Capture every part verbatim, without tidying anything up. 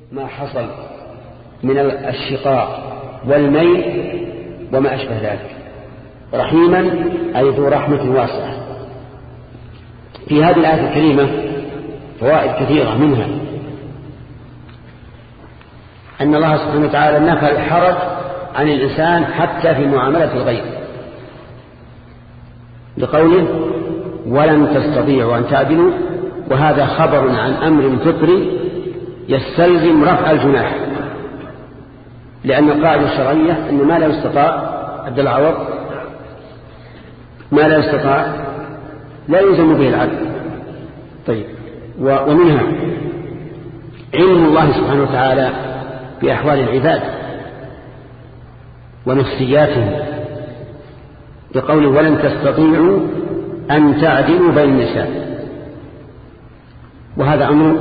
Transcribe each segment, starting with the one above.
ما حصل من الشقاق والميل وما أشبه ذلك. رحيما أي ذو رحمة واسعة. في هذه الآية الكريمة فوائد كثيرة، منها أن الله سبحانه وتعالى نفى الحرج عن الإنسان حتى في معاملة الغير، لقوله ولن تستطيعوا أن تعدلوا، وهذا خبر عن أمر فطري يستلزم رفع الجناح، لأن القاعدة الشرعية أن ما لا يستطاع عبد العوض ما لا يستطاع لا يلزم به العدل. طيب، ومنها علم الله سبحانه وتعالى بأحوال العباد ونفسياتهم، بقوله ولن تستطيعوا أن تعدلوا بين النساء، وهذا أمر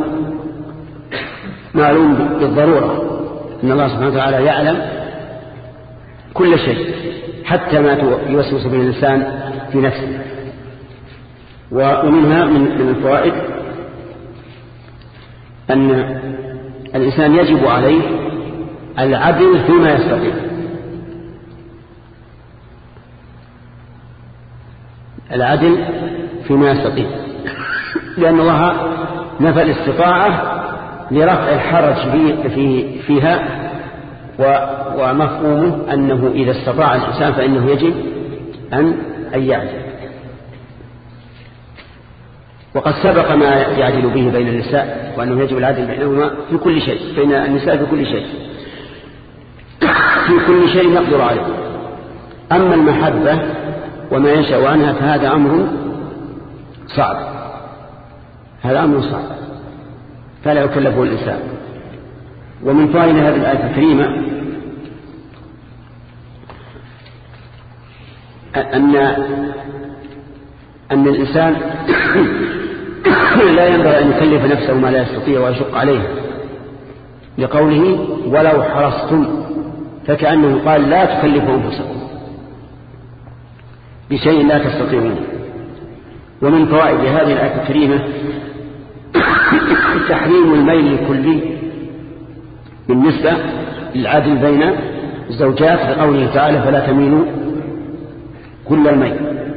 معلوم بالضرورة، إن الله سبحانه وتعالى يعلم كل شيء حتى ما يوسوس به الإنسان في نفسه. ومنها من الفوائد أن الإنسان يجب عليه العدل فيما يستطيع، العدل فيما يستطيع، لأن الله نفى الاستطاعة لرفع الحرج في فيها، ومفهومه أنه إذا استطاع الإنسان فإنه يجب أن يعدل. وقد سبق ما يعدل به بين النساء، وأنه يجب العدل بينهما في كل شيء، بين النساء في كل شيء في كل شيء نقدر عليه. أما المحبة وما ينشأ عنها فهذا أمر صعب، هذا أمر صعب فلا يكلفه الإنسان. ومن فائدة هذه الآية الكريمة أن أن الإنسان لا ينبغي أن يكلف نفسه ما لا يستطيع ويشق عليه، لقوله ولو حرصتم، فكأنه قال لا تكلفوا أنفسكم بشيء لا تستطيعون. ومن فوائد هذه الآية الكريمة تحريم الميل الكلي بالنسبة للعدل بين الزوجات، لقوله تعالى فلا تميلوا كل الميل.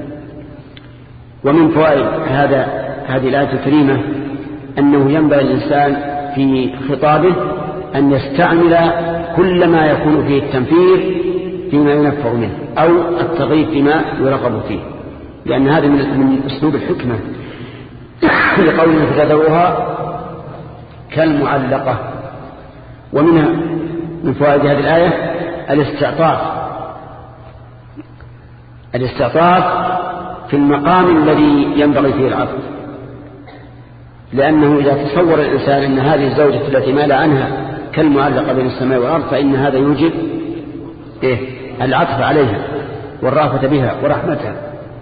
ومن فوائد هذا هذه الآية الكريمة أنه ينبغي الإنسان في خطابه أن يستعمل كل ما يكون فيه التنفير فيما ينفر منه أو التغيير فيما يرغب فيه، لأن هذا من أسلوب الحكمة، لقوله فتذروها كالمعلقة. ومنها من فوائد هذه الآية الاستعطاف الاستعطاف في المقام الذي ينبغي فيه العطف، لأنه إذا تصور الإنسان أن هذه الزوجة التي مال عنها كالمعلقة بين السماء والأرض فإن هذا يوجب إيه؟ العطف عليها والرأفة بها ورحمتها.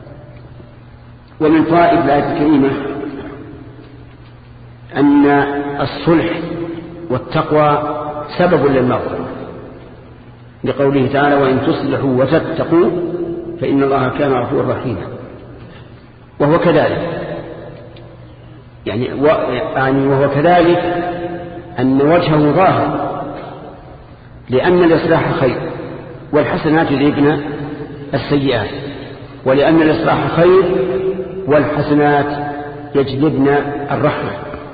ومن فوائد الآية الكريمة أن الصلح والتقوى سبب للمغفرة، لقوله تعالى وإن تصلحوا وتتقوا فإن الله كان غفورا رحيما. وهو كذلك يعني, و... يعني وهو كذلك أن وجهه ظاهر، لأن الإصلاح خير والحسنات يذهبن السيئات، ولأن الإصلاح خير والحسنات يجلبن الرحمة.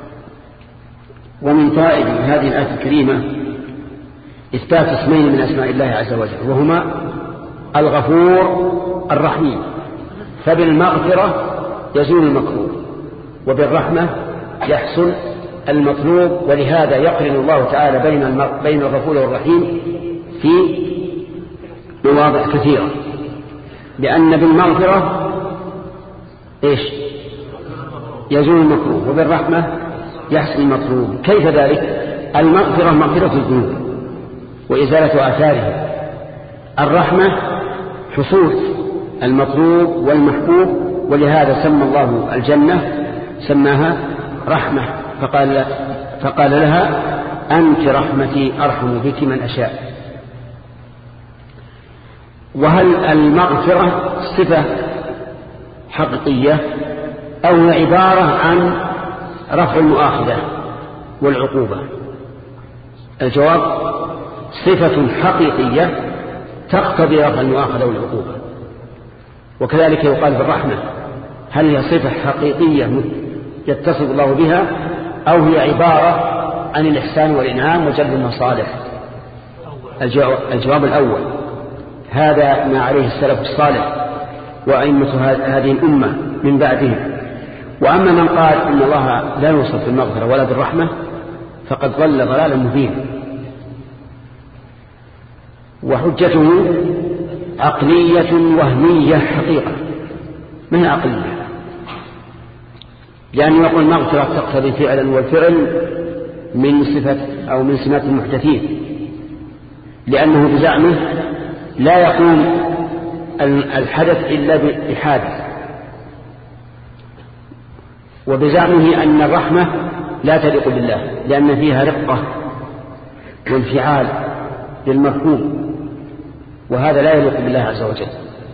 ومن فائدة هذه الآية الكريمة إثبات اسمين من أسماء الله عز وجل، وهما الغفور الرحيم، فبالمغفرة يزول المكروه وبالرحمة يحصل المطلوب، ولهذا يقرن الله تعالى بين بين الغفور والرحيم في مواضع كثيرة، لأن بالمغفرة إيش يزول المكروه وبالرحمة يحصل المطلوب. كيف ذلك؟ المغفرة مغفرة الذنوب وإزالة آثارها، الرحمة حصول المطلوب والمحبوب، ولهذا سمى الله الجنة سماها رحمة، فقال, فقال لها أنت رحمتي أرحم بك من أشاء. وهل المغفرة صفة حقيقية أو عبارة عن رفع المؤاخذة والعقوبة؟ الجواب صفة حقيقية تقتضي رفع المؤاخذة والعقوبة. وكذلك يقال بالرحمة، هل هي صفة حقيقية يتصف الله بها أو هي عبارة عن الإحسان والإنعام وجلب المصالح؟ الجواب الأول، هذا ما عليه السلف الصالح وأئمة هذه الأمة من بعدهم. وأما من قال إن الله لا يوصف بالمغفرة ولا بالرحمة فقد ضل ضلالا مبينا، وحجته عقلية وهمية حقيقة من عقلية، لأن يقول المغفرة تقتضي فعلا، والفعل من صفة أو من سمات المحدثين، لأنه بزعمه لا يقوم الحدث إلا بحادث، وبزعمه أن الرحمة لا تليق بالله لأن فيها رقة وانفعال للمفهوم، وهذا لا يليق بالله عز وجل.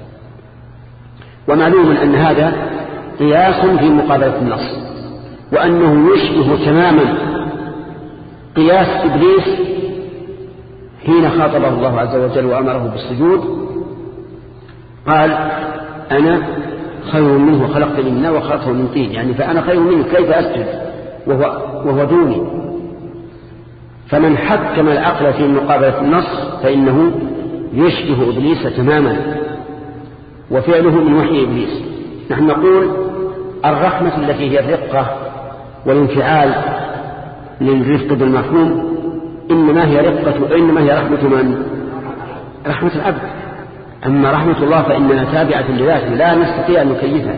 ومعلوم أن هذا قياس في مقابلة النص، وأنه يشبه تماما قياس إبليس حين خاطبه الله عز وجل وأمره بالسجود، قال أنا خير منه خلقتني من نار وخلقته من طين، يعني فأنا خير منه كيف أسجد وهو, وهو دوني. فمن حكم العقل في مقابلة النص فإنه يشبه إبليس تماما، وفعله من وحي إبليس. نحن نقول الرحمة التي هي الرقة والانفعال للرفق بالمفهوم إنما هي رقة إنما هي رحمة من؟ رحمة العبد. أما رحمة الله فإنها تابعة لذاته لا نستطيع أن نكيفها.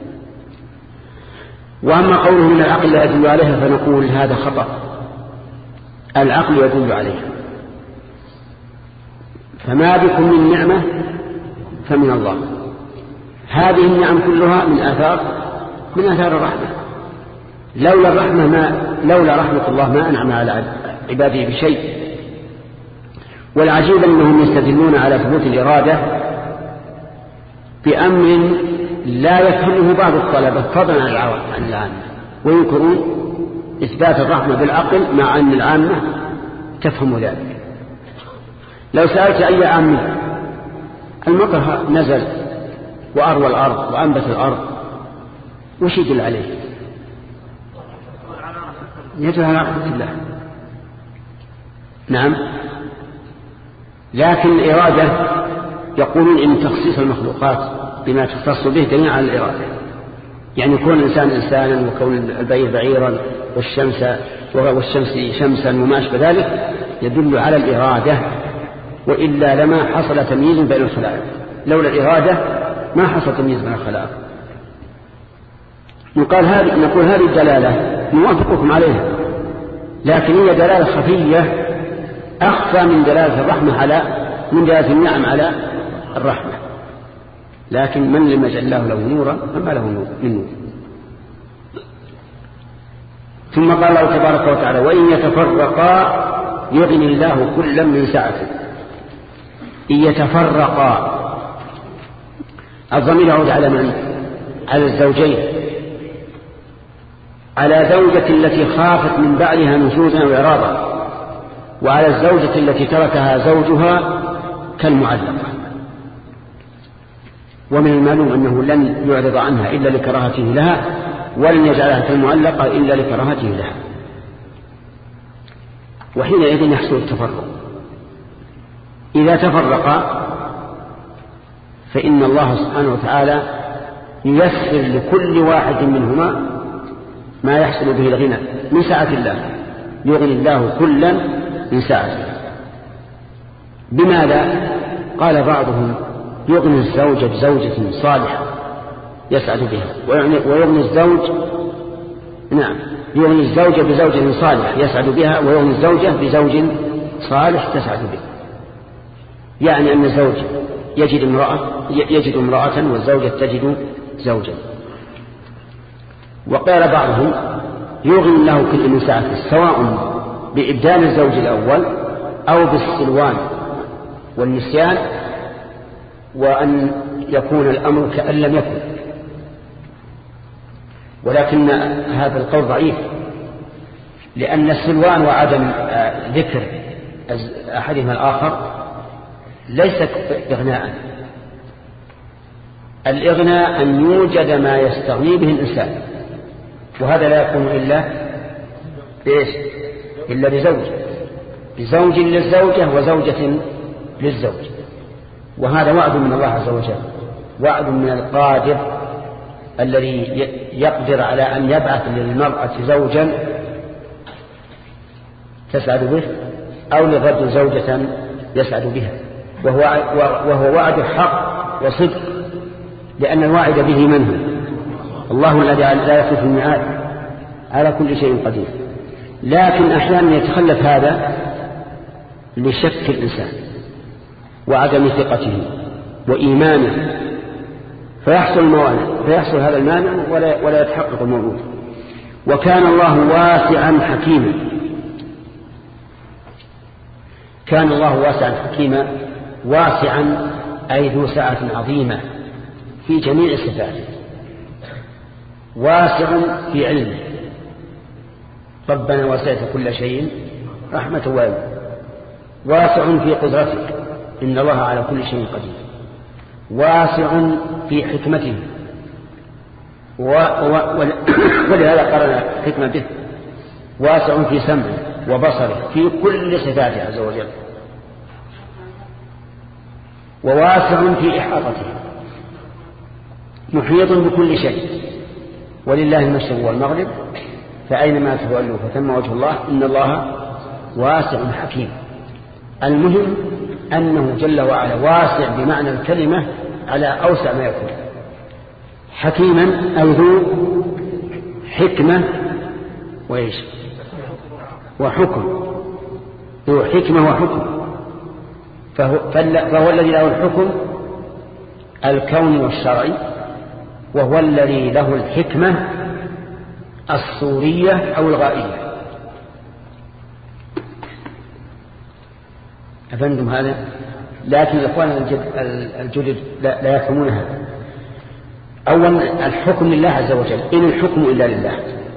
وأما قوله من العقل لا يدل عليها فنقول هذا خطأ، العقل يدل عليها، فما بكم من نعمة فمن الله. هذه النعم كلها من آثار من آثار الرحمة. لولا الرحمة ما لولا رحمة الله ما أنعم على عباده بشيء. والعجيب أنهم يستدلون على ثبوت الإرادة بأمر لا يفهمه بعض الطلبة فضلا عن العامة، وينكرون إثبات الرحمة بالعقل مع أن العامة تفهم ذلك. لو سألت أي عامي المطر نزل وأروى الأرض وأنبت الأرض وش يدل عليه؟ يدل على رحمة الله. نعم، لكن الإرادة يقولون إن تخصيص المخلوقات بما تختص به دليل على الإرادة، يعني كون الإنسان إنسانا وكون البعير بعيرا والشمس والشمس شمسا وما أشبه ذلك يدل على الإرادة، وإلا لما حصل تمييز بين الخلائق. لولا الإرادة ما حصل تمييز بين الخلائق. يقال هذه نقول هذه الدلالة نوافقكم عليها، لكن هي دلالة خفية أخفى من دلالة الرحمة على من دلالة النعم على الرحمة. لكن من لم يجعل الله له نورا فما له نور من نور. ثم قال الله تبارك وتعالى وإن يتفرقا يغني الله كلا من سعته. إن يتفرقا الضمير يعود على من؟ على الزوجين، على زوجة التي خافت من بعدها نشوزا وإعراضا، وعلى الزوجة التي تركها زوجها كالمعلقة. ومن المعلوم أنه لن يعرض عنها إلا لكراهته لها، ولن يجعلها كالمعلقة إلا لكراهته لها، وحينئذ يحصل التفرق. إذا تفرق فإن الله سبحانه وتعالى ييسر لكل واحد منهما ما يحصل به الغنى من سعة الله، يغني الله كلا من سعته. بماذا؟ قال بعضهم يغني الزوج بزوجة صالحة يسعد بها، ويغني الزوج نعم يغني الزوجة بزوجة صالح يسعد بها، ويغني الزوجة بزوج صالح تسعد به. يعني أن الزوج يجد امرأة يجد امرأة والزوجة تجد زوجا. وقال بعضهم يغني الله كل من سعته، سواء بإبدال الزوج الأول أو بالسلوان والنسيان، وأن يكون الأمر كأن لم يكن. ولكن هذا القول ضعيف، لأن السلوان وعدم ذكر أحدهما الآخر ليست إغناء. الإغناء أن يوجد ما يستغني به الإنسان، وهذا لا يكون إلا إيش؟ إلا بزوج بزوج للزوجة وزوجة للزوج. وهذا وعد من الله عز وجل، وعد من القادر الذي يقدر على أن يبعث للمرأة زوجا تسعد به أو للرجل زوجة يسعد بها، وهو, وهو وعد حق وصدق، لأن الواعد به من هو؟ الله الذي لا يخلف الميعاد، على كل شيء قدير. لكن أحيانا يتخلف هذا لشك الإنسان وعدم ثقته وإيمانه، فيحصل الموانع، فيحصل هذا المانع ولا, ولا يتحقق الموعود. وكان الله واسعا حكيما. كان الله واسعا حكيما، واسعا أي ذو سعة عظيمة في جميع صفاته، واسع في علمه. ربنا وسعت كل شيء رحمة وعلم. واسع في قدرته، إن الله على كل شيء قدير. واسع في حكمته، و... و... ولهذا قرن حكمة به. واسع في سمعه وبصره في كل صفاته عز وجل. وواسع في إحاطته، محيط بكل شيء. ولله المشرق والمغرب فأينما تولوا فثم وجه الله، إن الله واسع حكيم. المهم أنه جل وعلا واسع بمعنى الكلمة على أوسع ما يكون. حكيما أي ذو حكمة وإيش وحكم، ذو حكمة وحكم. فهو, فهو الذي له الحكم الكوني والشرعي، وهو الذي له الحكمة الصورية أو الغائية. أفهمتم هذا؟ لكن الإخوان الجدد لا, لا يفهمون هذا. أولا الحكم لله عز وجل، إن الحكم إلا لله،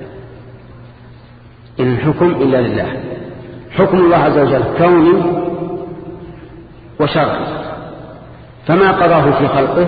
إن الحكم إلا لله. حكم الله عز وجل كوني وشرعي، فما قضاه في خلقه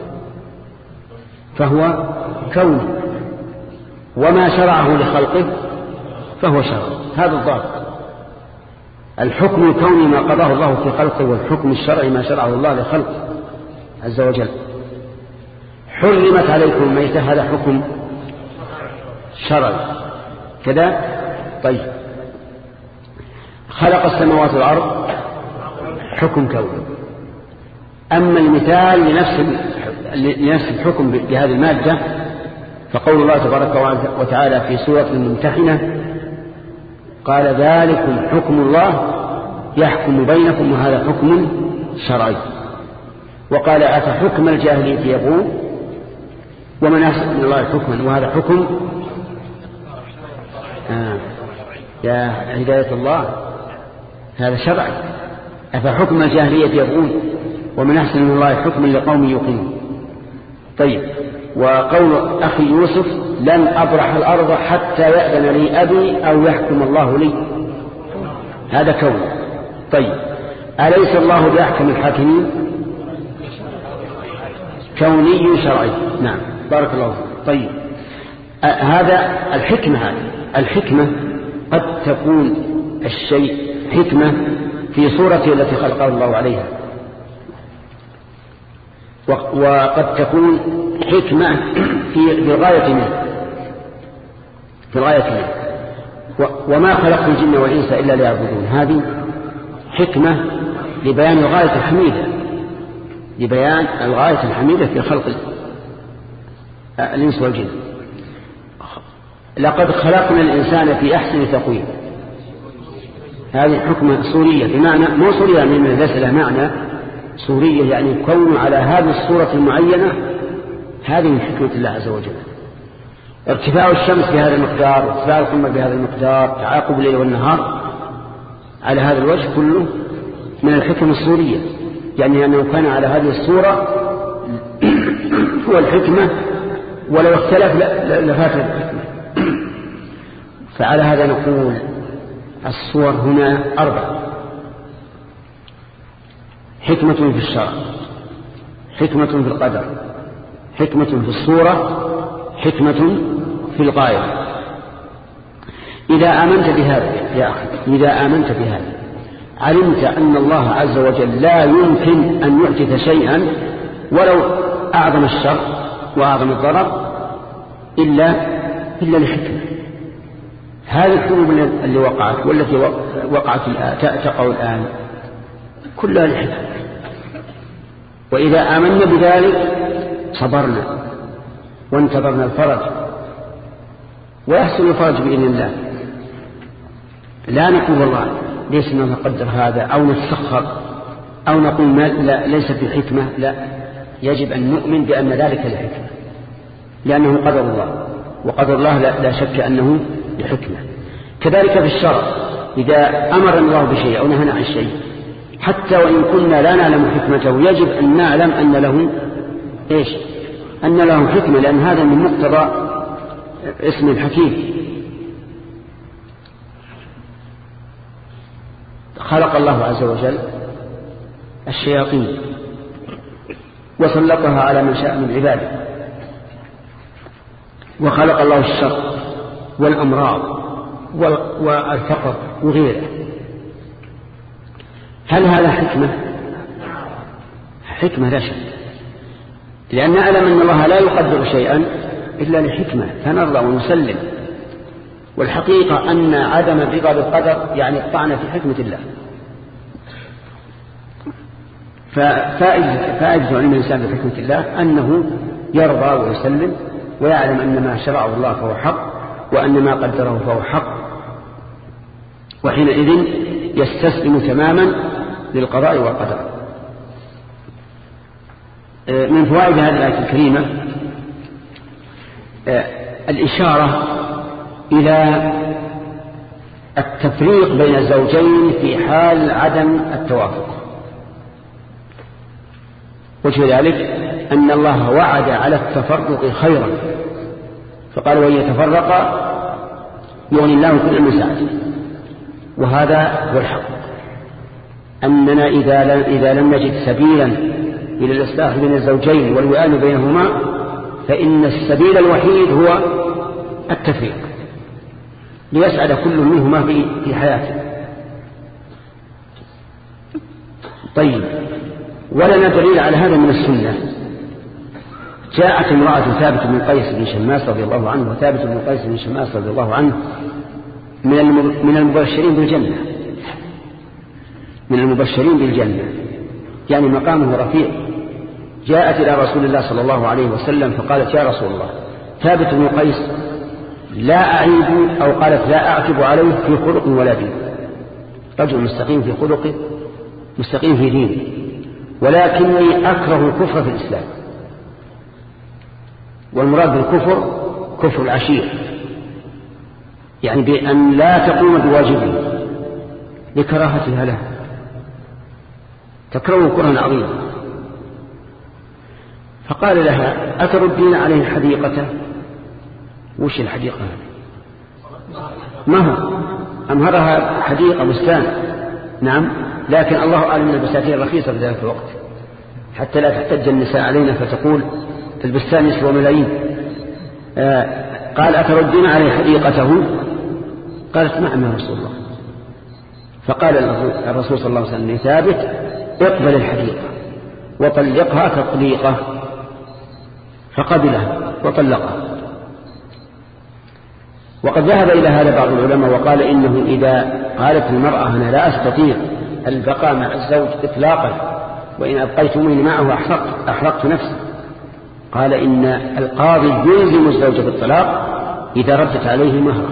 فهو كوني، وما شرعه لخلقه فهو شرعي. هذا الضابط. الحكم الكوني ما قضاه الله في خلقه، والحكم الشرعي ما شرعه الله لخلقه عز وجل. حرمت عليكم الميتة، هذا حكم شرعي كذا. طيب، خلق السماوات والأرض حكم كوني. أما المثال لنفس لنفس الحكم بهذه المادة فقول الله تبارك وتعالى في سورة الممتحنة قال ذلكم حكم الله يحكم بينكم وهذا حكم شرعي. وقال أفحكم الجاهلية يبغون ومن أحسن من الله حكما وهذا حكم آه. يا هداية الله هذا شرعي. أفحكم الجاهلية يبغون ومن أحسن من الله حكما لقوم يوقنون. طيب، وقول أخي يوسف لن أبرح الأرض حتى يأذن لي أبي أو يحكم الله لي، هذا كون. طيب، أليس الله بأحكم الحاكمين؟ كوني شرعي. نعم، بارك الله فيك. طيب، هذا الحكمة. هذه الحكمة قد تكون الشيء حكمة في صورته التي خلقه الله عليها، وقد تكون حكمة في الغاية منه في الغاية منه وما خلقت الجن والإنس إلا ليعبدون، هذه حكمة لبيان الغاية الحميدة لبيان الغاية الحميدة في خلق الإنس والجن. لقد خلقنا الإنسان في أحسن تقويم، هذه حكمة صورية، بمعنى مو صورية من ليس لها معنى، صورية يعني كون على هذه الصورة المعينة. هذه من حكمة الله عز وجل. ارتفاع الشمس بهذا المقدار، ارتفاع القمر بهذا المقدار، تعاقب الليل والنهار على هذا الوجه كله من الحكمة الصورية، يعني أنه كان على هذه الصورة هو الحكمة، ولو اختلف لفات الحكمة. فعلى هذا نقول الصور هنا أربع: حكمة في الشرع، حكمة في القدر، حكمة في الصورة، حكمة في الغاية. إذا آمنت بهذا يا أخي، إذا آمنت بهذا علمت أن الله عز وجل لا يمكن أن يحدث شيئا ولو أعظم الشر وأعظم الضرر إلا إلا لحكمة. هذه الحروب اللي وقعت والتي وقعت تقع الآن كلها لحكمة. وإذا آمنا بذلك صبرنا وانتظرنا الفرج، ويحصل الفرج بإذن الله. لا نقول والله ليس ما نقدر هذا أو نتسخر أو نقول ما لا ليس في حكمة. لا، يجب أن نؤمن بأن ذلك لحكمة، لأنه قدر الله، وقدر الله لا, لا شك أنه لحكمة. كذلك في الشرع، إذا أمر الله بشيء أو نهى عن شيء حتى وإن كنا لا نعلم حكمته يجب أن نعلم أن له إيش؟ أن له حكمة، لأن هذا من مقتضى اسم الحكيم. خلق الله عز وجل الشياطين وسلطها على من شاء من عباده، وخلق الله الشر والأمراض والفقر وغيره. هل هذا حكمة؟ حكمة لا شك، لأن نعلم أن الله لا يقدر شيئا إلا لحكمة فنرضى ونسلم. والحقيقة أن عدم الرضا بالقدر يعني الطعن في حكمة الله. ففائدة علم الإنسان بحكمة الله أنه يرضى ويسلم ويعلم أن ما شرعه الله فهو حق وأن ما قدره فهو حق، وحينئذ يستسلم تماما للقضاء والقدر. من فوائد هذه الآية الكريمة الإشارة إلى التفريق بين الزوجين في حال عدم التوافق. وجه ذلك أن الله وعد على التفرق خيرا، فقال وإن يتفرقا يغني الله كل من سعته. وهذا هو الحق، أننا إذا إذا لم نجد سبيلا إلى الإصلاح بين الزوجين والوئام بينهما فإن السبيل الوحيد هو التفريق ليسعد كل منهما في حياته. طيب، ولنا دليل على هذا من السنة. جاءت امرأة ثابت بن قيس بن شماس رضي الله عنه، وثابت بن قيس بن شماس رضي الله عنه من المبشرين بالجنة، من المبشرين بالجنة، يعني مقامه رفيع. جاءت إلى رسول الله صلى الله عليه وسلم فقالت يا رسول الله ثابت بن قيس لا أعيب، أو قالت لا أعتب عليه في خلق ولا دين، رجل مستقيم في خلقه مستقيم في دينه، ولكني أكره الكفر في الإسلام. والمراد بالكفر كفر العشير، يعني بأن لا تقوم بواجبه لكراهتها له، تكره كرها عظيما. فقال لها أتردين عليه حديقته؟ وش الحديقة هذه؟ ما هو أمهرها حديقة بستان، نعم، لكن الله أعلم البساتين الرخيصة في ذلك الوقت حتى لا تحتج النساء علينا فتقول البستان يسوى ملايين. آه قال أتردين عليه حديقته؟ قالت نعم يا رسول الله. فقال الرسول صلى الله عليه وسلم ثابت اقبل الحديقة وطلقها تطليقة، فقبلها وطلقها. وقد ذهب إلى هذا بعض العلماء وقال إنه إذا قالت المرأة أنا لا أستطيع البقاء مع الزوج إطلاقا وإن أبقيتموني معه أحرقت, أحرقت نفسي، قال إن القاضي يلزم الزوج بالطلاق إذا ردت عليه مهرا.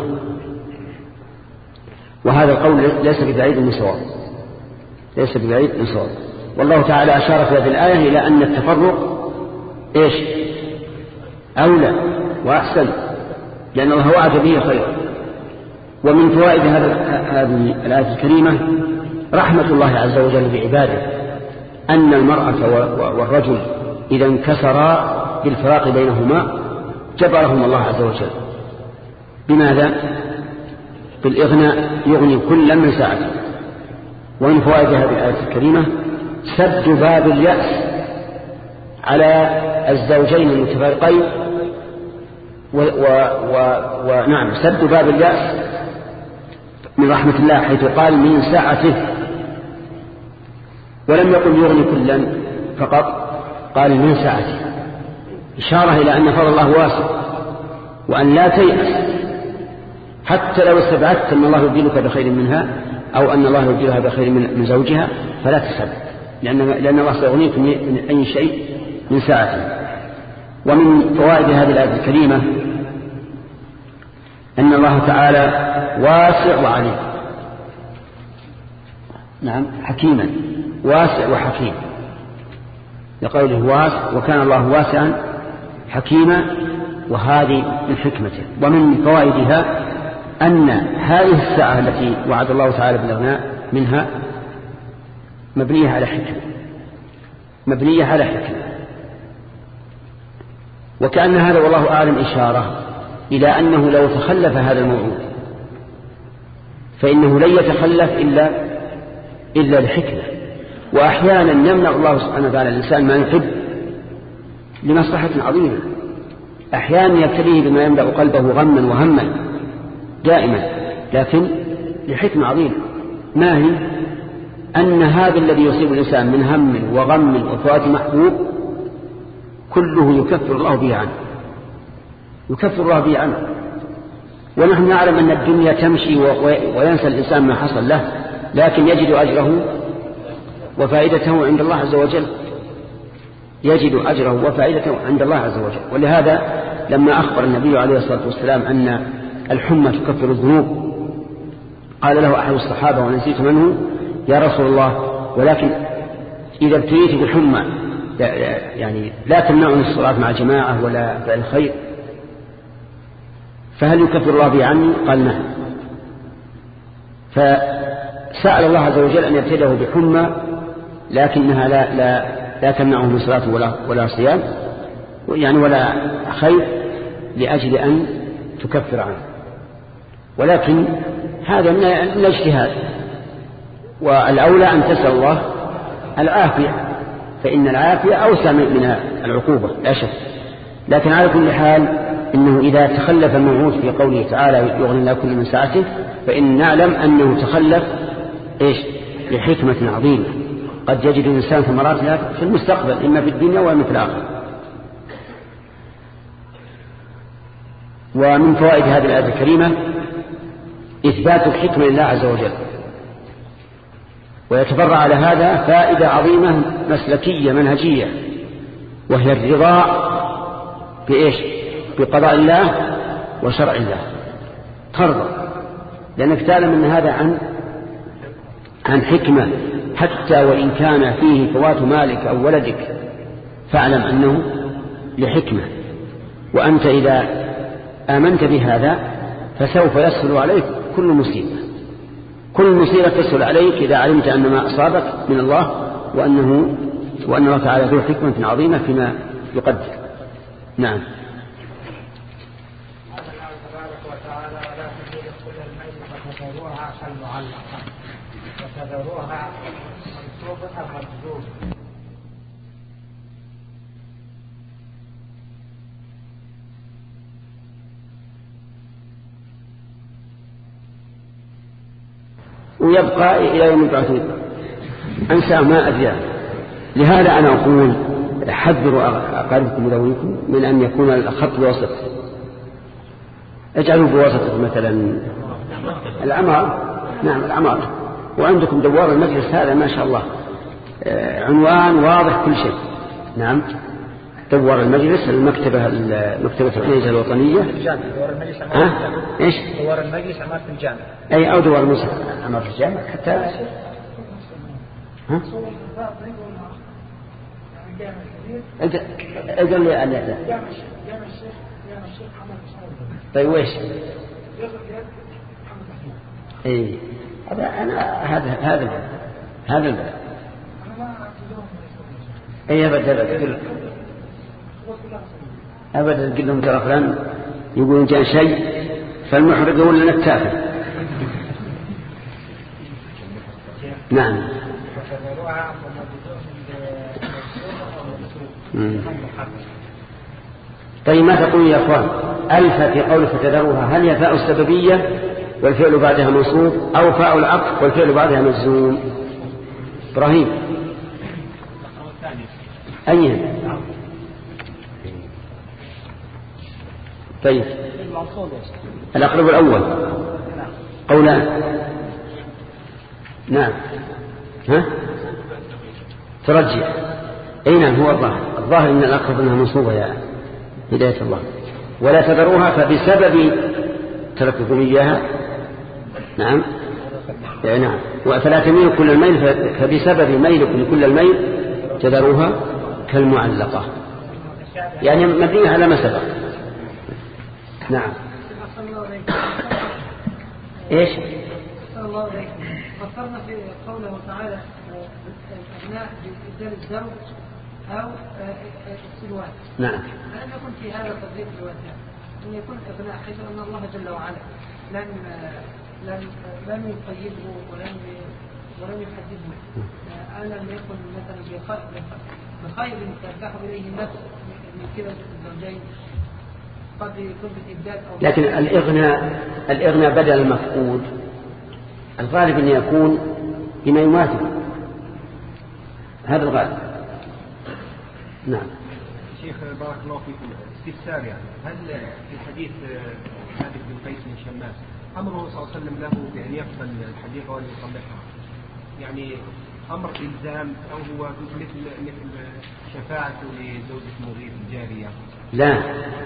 وهذا القول ليس ببعيد من صواب، ليس ببعيد من صواب. والله تعالى أشار في هذه الآية إلى أن التفرق إيش أولى وأحسن، لأن الله وعد به خيرا. ومن فوائد هذه الآية الكريمة رحمة الله عز وجل بعباده، أن المرأة والرجل إذا انكسرا بالفراق بينهما جبرهم الله عز وجل. بماذا؟ بالإغناء يغني كلا من سعته. ومن فوائد هذه الآية الكريمة سد باب اليأس على الزوجين المتفرقين، ونعم سد باب اليأس من رحمة الله، حيث قال من سعته، ولم يقل يغني كلا فقط، قال من سعته، إشارة إلى أن فضل الله واسع، وأن لا تيأس حتى لو استبعدت أن الله يبدلك بخير منها أو أن الله يبدلها بخير من زوجها فلا تسبب، لأن, لأن الله سيغنيك من أي شيء من ساعته. ومن فوائد هذه الآية الكريمة أن الله تعالى واسع وعليم، نعم حكيما، واسع وحكيم، لقوله واسع وكان الله واسعا حكيما، وهذه من حكمته. ومن فوائدها أن هذه الساعة التي وعد الله تعالى بالإغناء منها مبنية على حكمة، مبنية على حكمة، وكأن هذا والله أعلم إشارة إلى أنه لو تخلف هذا الموعود فإنه لن يتخلف إلا إلا لحكمة. وأحيانا يمنع الله سبحانه وتعالى الإنسان ما يحب لمصلحة عظيمة، أحيانا يبتليه بما يملأ قلبه غما وهما دائما، لكن لحكمة عظيمة. ما هي؟ أن هذا الذي يصيب الإنسان من هم وغم وفوات محبوب كله يكفر الله به عنه، يكفر الله به عنه. ونحن نعلم أن الدنيا تمشي وينسى الإنسان ما حصل له، لكن يجد أجره وفائدته عند الله عز وجل، يجد أجره وفائدته عند الله عز وجل. ولهذا لما أخبر النبي عليه الصلاة والسلام أن الحمى تكفر الذنوب قال له أحد الصحابة ونسيت منه: يا رسول الله، ولكن إذا ابتليت بالحمى يعني لا تمنعني الصلاة مع جماعة ولا فعل الخير، فهل يكفر الله بي عني؟ قال نعم. فسأل الله عز وجل أن يبتليه بحمى لكنها لا, لا, لا تمنعه من صلاة ولا, ولا صيام يعني ولا خير، لأجل أن تكفر عنه. ولكن هذا من الاجتهاد، والأولى أن تسأل الله العافية، فإن العافية أوسع من العقوبة لا شك. لكن على كل حال إنه إذا تخلف الموعود في قوله تعالى يغني الله كل من ساعته، فإن نعلم أنه تخلف إيش؟ لحكمة عظيمة قد يجد الإنسان ثمراتها في المستقبل إما في الدنيا وإما في الآخرة. ومن فوائد هذه الآية الكريمة إثبات الحكمة لله عز وجل، ويتفرع على هذا فائدة عظيمة مسلكية منهجية، وهي الرضا بإيش؟ بقضاء الله وشرع الله. ترضى لأنك تعلم أن هذا عن عن حكمة، حتى وإن كان فيه فوات مالك أو ولدك فاعلم أنه لحكمة. وأنت إذا آمنت بهذا فسوف يسهل عليك كل مصيبة، كل مصيبة تسهل عليك إذا علمت أن ما أصابك من الله، وأنه وأن الله تعالى ذو حكمة عظيمة فيما يقدر. نعم. وتذروها منصوبة مجذوبة. ويبقى إلى يوم يبعثون أنسى ما أدري. لهذا أنا أقول حذروا أقاربكم وذويكم من أن يكون الخط بوسط، اجعلوا بوسط مثلا العمار. نعم العمار. وعندكم دوار المجلس هذا ما شاء الله عنوان واضح كل شيء. نعم دوار المجلس، المكتبة مكتبة الكنيسة الوطنية. دوار المجلس ها ايش؟ دوار المجلس عمارة الجامع. أي أو دوار المجلس عمارة الجامع حتى. ها؟ أنت قل لي أن لا. طيب ويش؟ إيه هذا أنا هذا هذا هذا البلد. أي أبدا أبدا أبدا قل لهم ترى فلان يقولون جاء شيء فالمحرق يقول لنا التافه. نعم. وتذروها ومجدوهم طيب ما تقول يا أخوان؟ ألف في قول فتذروها، هل هي فاء السببية والفعل بعدها منصوب أو فاء العطف والفعل بعدها مجزوم؟ إبراهيم أين؟ طيب الأقرب الأول قولان. نعم. ها ترجع. أي نعم هو الظاهر الظاهر إن الأقرب أنها منصوبة يا هداية الله. ولا تذروها فبسبب ترككم إياها. نعم يعني نعم. فلا تميل كل الميل فبسبب ميلكم كل الميل تذروها كالمعلقة، يعني مبنية على ما سبق. نعم. ايش؟ صلى الله عليه وسلم فكرنا في قوله تعالى الابناء بإبدال الزوج او السلوان. نعم. ألم يكن في هذا تضييق الوجه ان يكون ابناء حيث ان الله جل وعلا لم لم لم يقيده ولم ولم يحدده، ألم يكن مثلا بخير ترتاح اليه النفس من كلا الزوجين قد يكون بالإبدال أو لكن الإغناء الإغناء بدل المفقود الغالب أن يكون بما يماثل هذا الغالب. نعم. شيخ بارك الله فيكم استفسار، يعني هل في حديث حادث بن قيس بن شماس أمره صلى الله عليه وسلم له بأن يقبل الحديقة وأن يصلحها، يعني أمر إلزام أو هو مثل مثل شفاعته لزوجة مغيث الجارية؟ لا.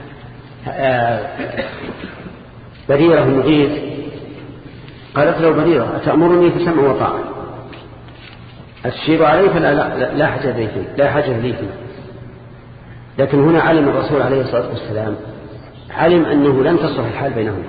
بريرة المغيث قالت له بريرة أتأمرني فسمع وطاعة، أتشير عليه فلا لا, لا حاجة لي فيه لا حاجة لي فيه. لكن هنا علم الرسول عليه الصلاة والسلام علم أنه لن تصلح الحال بينهما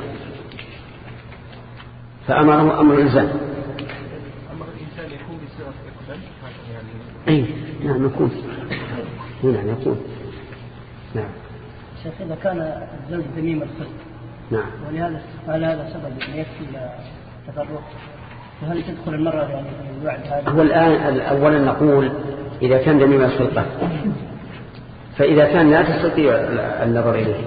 فأمره أمر الإلزام. أمر الإنسان يكون بصيغة إقبال يعني. أي نعم يكون. نعم يكون. نعم. شيخ إذا كان الزوج ذميم الخلق نعم ولهذا هل هذا سبب يكفي تفرق؟ وهل تدخل المرأة يعني في الوعد هذا؟ هو الآن أولا نقول إذا كان ذميم الخلقة، فإذا كان لا تستطيع النظر إليه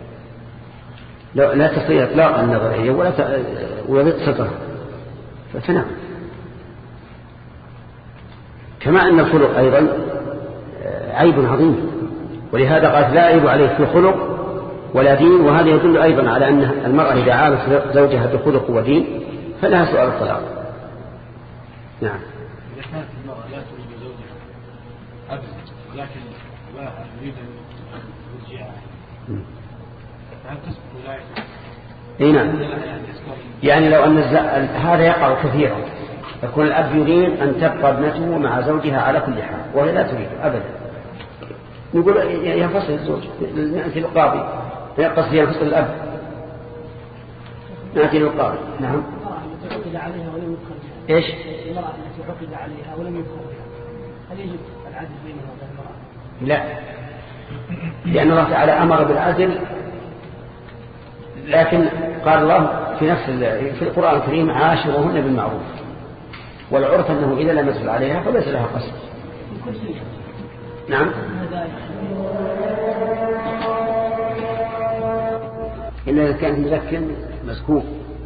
لا تستطيع إطلاق النظر إليه ولا ويضيق صدره فنعم. كما أن الخلق أيضا عيب عظيم، ولهذا قال لا عيب عليه في خلق ولا دين، وهذا يدل أيضا على أن المرأة إذا عالت زوجها بخلق ودين فلها سؤال الطلاق. نعم. إذا كانت المرأة لا تريد زوجها أبدا لكن لا تريد أن ترجعها فهل تسقط ولايته؟ اي نعم. يعني لو أن هذا يقع كثيرا، يكون الأب يريد أن تبقى ابنته مع زوجها على كل حال وهي لا تريد أبدا، نقول ينفصل الزوج نأتي للقاضي، قصد ينفصل الأب نأتي للقاضي. نعم. المرأة التي عقد عليها ولم يدخل إيش؟ المرأة التي عقد عليها ولم يدخل بها هل يجب العدل بينها وبين المرأة؟ لا، لأن الله تعالى أمر بالعدل، لكن قال الله في نفس في القرآن الكريم عاشروهن بالمعروف، والعرف أنه إذا لم يدخل عليها فليس لها قصد. نعم. إلا إذا كان مذكر مذكور.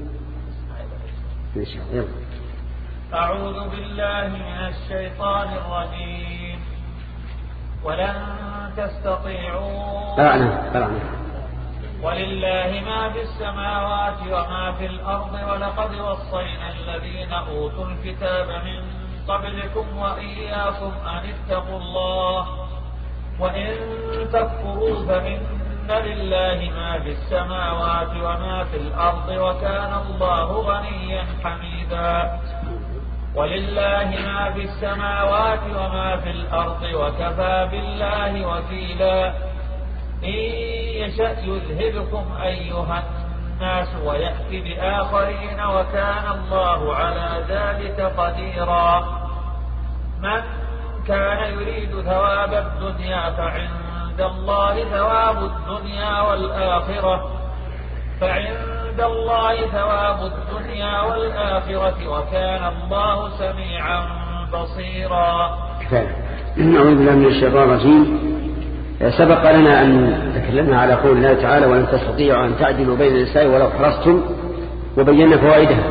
إن شاء الله. أعوذ بالله من الشيطان الرجيم. ولن تستطيعوا أعنى أعنى ولله ما في السماوات وما في الأرض ولقد وصينا الذين أوتوا الكتاب من قبلكم وإياكم أن اتقوا الله وإن تكفروا فإن لله ما في السماوات وما في الأرض وكان الله غنيا حميدا. ولله ما في السماوات وما في الأرض وكفى بالله وكيلا. إن يشأ يذهبكم أيها الناس ويأتي بآخرين وكان الله على ذلك قديرا. من كان يريد ثواب الدنيا فعند الله ثواب الدنيا والآخرة فعند عند الله ثواب الدنيا والآخرة وكان الله سميعا بصيرا. أعوذ بالله من الشيطان الرجيم. سبق لنا أن تكلمنا على قول الله تعالى ولن تستطيعوا أن تعدلوا بين النساء ولو حرصتم وبينا فوائدها.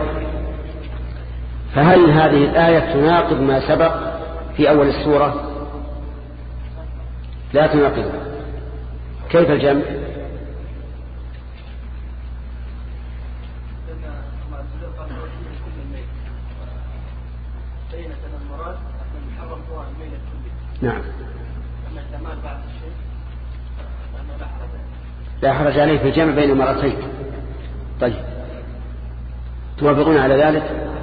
فهل هذه الآية تناقض ما سبق في أول السورة؟ لا تناقض. كيف الجمع؟ نعم. لا حرج عليه في جمع بين المرتين. طيب توافقون على ذلك؟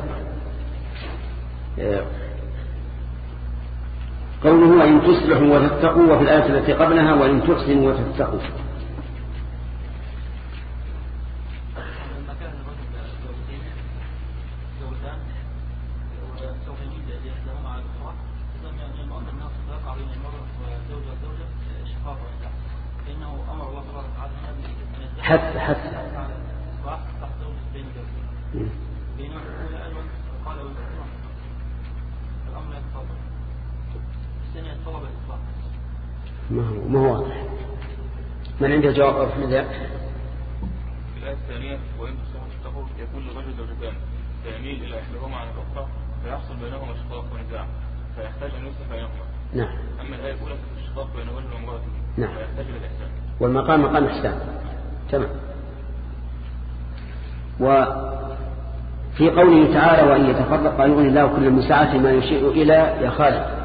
قوله وإن تصلحوا وتتقوا وفي الآية التي قبلها وإن تحسنوا وتتقوا. حتى حتى ما هو ما هو واضح. من عنده جواب في ذلك؟ في الآية الثانية وإن تصلحوا وتتقوا يكون للرجل زوجتان فيميل إلى إحداهما عن الأخرى فيحصل بينهما شقاق ونزاع فيحتاج أن يصلح بينهما. نعم. أما الآية الأولى فالشقاق بين رجل وامرأته. نعم. فيحتاج إلى الإحسان. والمقام مقام إحسان. تمام. وفي قوله تعالى وإن يتفرق يغني الله كل من سعته ما يشير إلى يا خالد.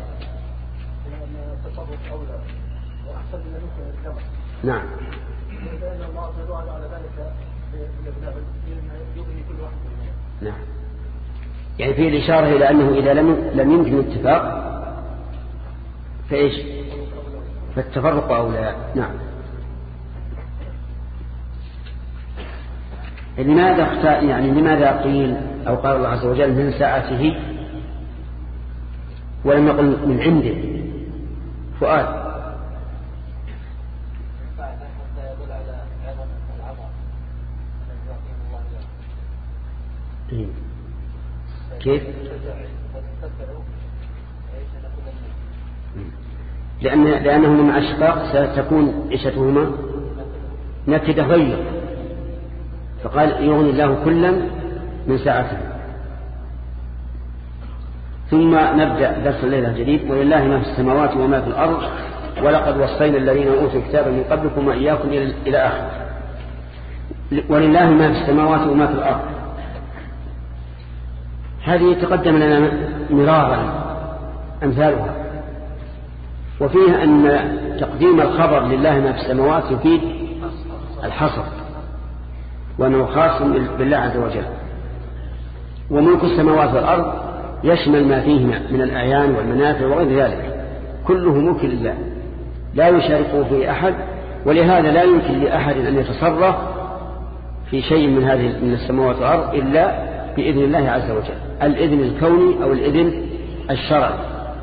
نعم. نعم. يعني فيه الإشارة إلى أنه إذا لم لم يمكن الاتفاق فإيش؟ فالتفرق أولى. نعم. لماذا يعني لماذا قيل أو قال الله عز وجل من ساعته ولم يقل من عنده؟ فؤاد. كيف؟ لأن لأنهما مع الشقاق ستكون عيشتهما نكدة غير، فقال يغني الله كلا من ساعته. ثم نبدأ درس الليلة الجديد. ولله ما في السماوات وما في الأرض ولقد وصينا الذين أوتوا الكتاب من قبلكم وإياكم إلى آخر. ولله ما في السماوات وما في الأرض هذه تقدم لنا مرارا أمثالها، وفيها أن تقديم الخبر لله ما في السماوات يفيد الحصر وأنه خاص بالله عز وجل. وملك السماوات والأرض يشمل ما فيهما من الأعيان والمنافع وغير ذلك، كله ملك لله لا يشاركه فيه أحد، ولهذا لا يمكن لأحد أن يتصرف في شيء من هذه من السماوات والأرض إلا بإذن الله عز وجل، الإذن الكوني أو الإذن الشرعي.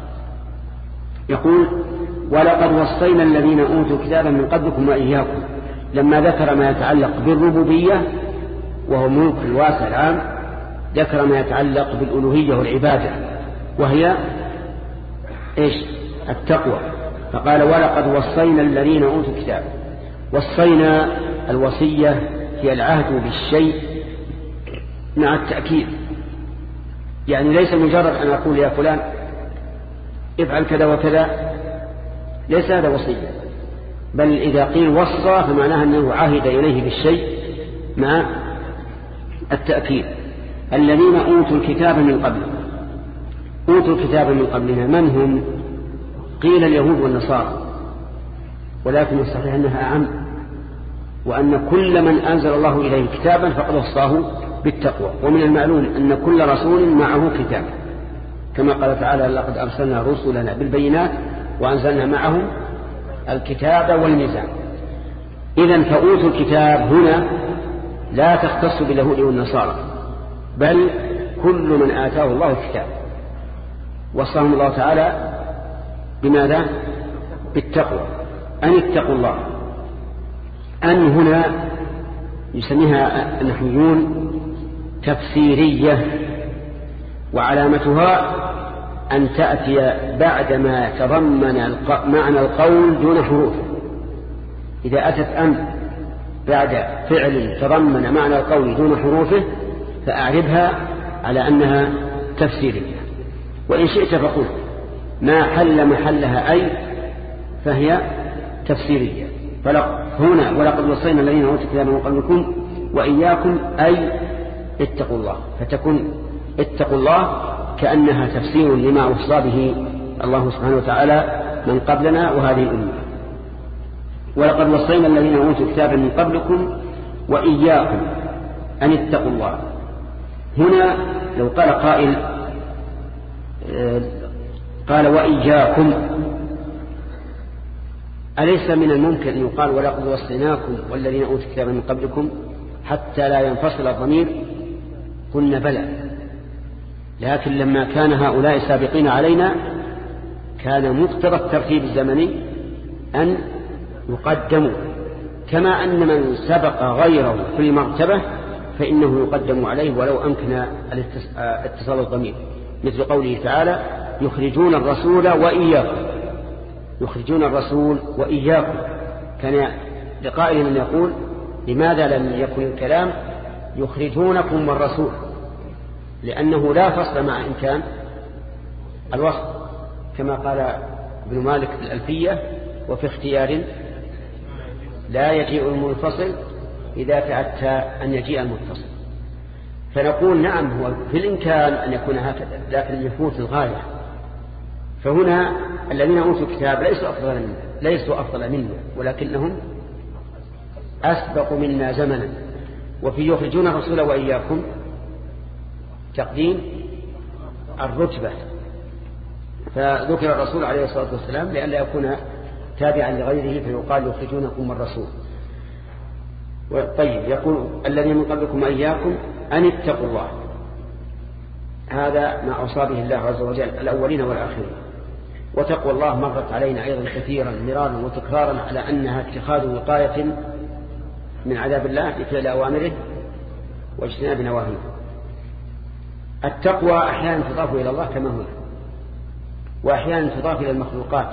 يقول ولقد وصينا الذين أوتوا كتابا من قبلكم وإياكم، لما ذكر ما يتعلق بالربوبية وهو ملك الواسع العام ذكر ما يتعلق بالألوهية والعبادة وهي إيش؟ التقوى. فقال ولقد وصينا الذين أوتوا الكتاب. وصينا الوصية هي العهد بالشيء مع التأكيد، يعني ليس مجرد أن أقول يا فلان افعل كذا وكذا، ليس هذا وصية، بل إذا قيل وصى فمعناها أنه عهد إليه بالشيء مع التأكيد. الذين أوتوا الكتاب من قبل. أوتوا الكتاب من قبلنا من هم؟ قيل اليهود والنصارى، ولكن الصحيح أنها أعم، وأن كل من أنزل الله إليه كتابا فقد وصاه بالتقوى. ومن المعلوم أن كل رسول معه كتاب، كما قال تعالى لقد أرسلنا رسلنا بالبينات وأنزلنا معهم الكتاب والميزان. إذن فأوتوا الكتاب هنا لا تختص باليهود والنصارى، بل كل من آتاه الله الكتاب. وصاهم الله تعالى بماذا؟ بالتقوى، أن اتقوا الله. أن هنا يسميها النحويون تفسيرية، وعلامتها أن تأتي بعدما تضمن معنى القول دون حروفه. إذا أتت أن بعد فعل تضمن معنى القول دون حروفه فأعربها على أنها تفسيرية. وإن شئت فقل ما حل محلها أي فهي تفسيرية. هنا ولقد وصينا الذين أوتوا الكتاب من قبلكم وإياكم أي اتقوا الله، فتكون اتقوا الله كأنها تفسير لما وصى به الله سبحانه وتعالى من قبلنا وهذه الأمة. ولقد وصينا الذين أوتوا الكتاب من قبلكم وإياكم أن اتقوا الله. هنا لو قال قائل قال وإياكم، أليس من الممكن أن يقال ولقد وصيناكم والذين أوتوا الكتاب من قبلكم حتى لا ينفصل الضمير؟ قلنا بلى، لكن لما كان هؤلاء سابقين علينا كان مقتضى الترتيب الزمني أن يقدموا، كما أن من سبق غيره في المرتبة فإنه يقدم عليه ولو أمكن اتصال الضمير، مثل قوله تعالى يخرجون الرسول وإياكم، يخرجون الرسول وإياكم. كان لقائل من يقول لماذا لم يكن الكلام يخرجونكم والرسول، لأنه لا فصل مع إمكان الوصل، كما قال ابن مالك في الألفية وفي اختيار لا يجيء المنفصل إذا تأتى أن يجيء المتصل. فنقول نعم هو في الإمكان أن يكون هكذا، لكن يفوت الغاية. فهنا الذين أوتوا الكتاب ليسوا أفضل منا، ليسوا أفضل منا، ولكنهم أسبقوا منا زمنا. وفي يخرجون الرسول وإياكم تقديم الرتبة، فذكر الرسول عليه الصلاة والسلام لئلا يكون تابعا لغيره فيقال يخرجونكم الرسول. طيب يقول الذين من قبلكم وإياكم أن اتقوا الله، هذا ما أوصى به الله عز وجل الأولين والآخرين. وتقوى الله مرت علينا أيضا كثيرا مرارا وتكرارا على أنها اتخاذ وقاية من عذاب الله لفعل أوامره واجتناب نواهيه. التقوى أحيانا تضاف إلى الله كما هنا، وأحيانا تضاف إلى المخلوقات،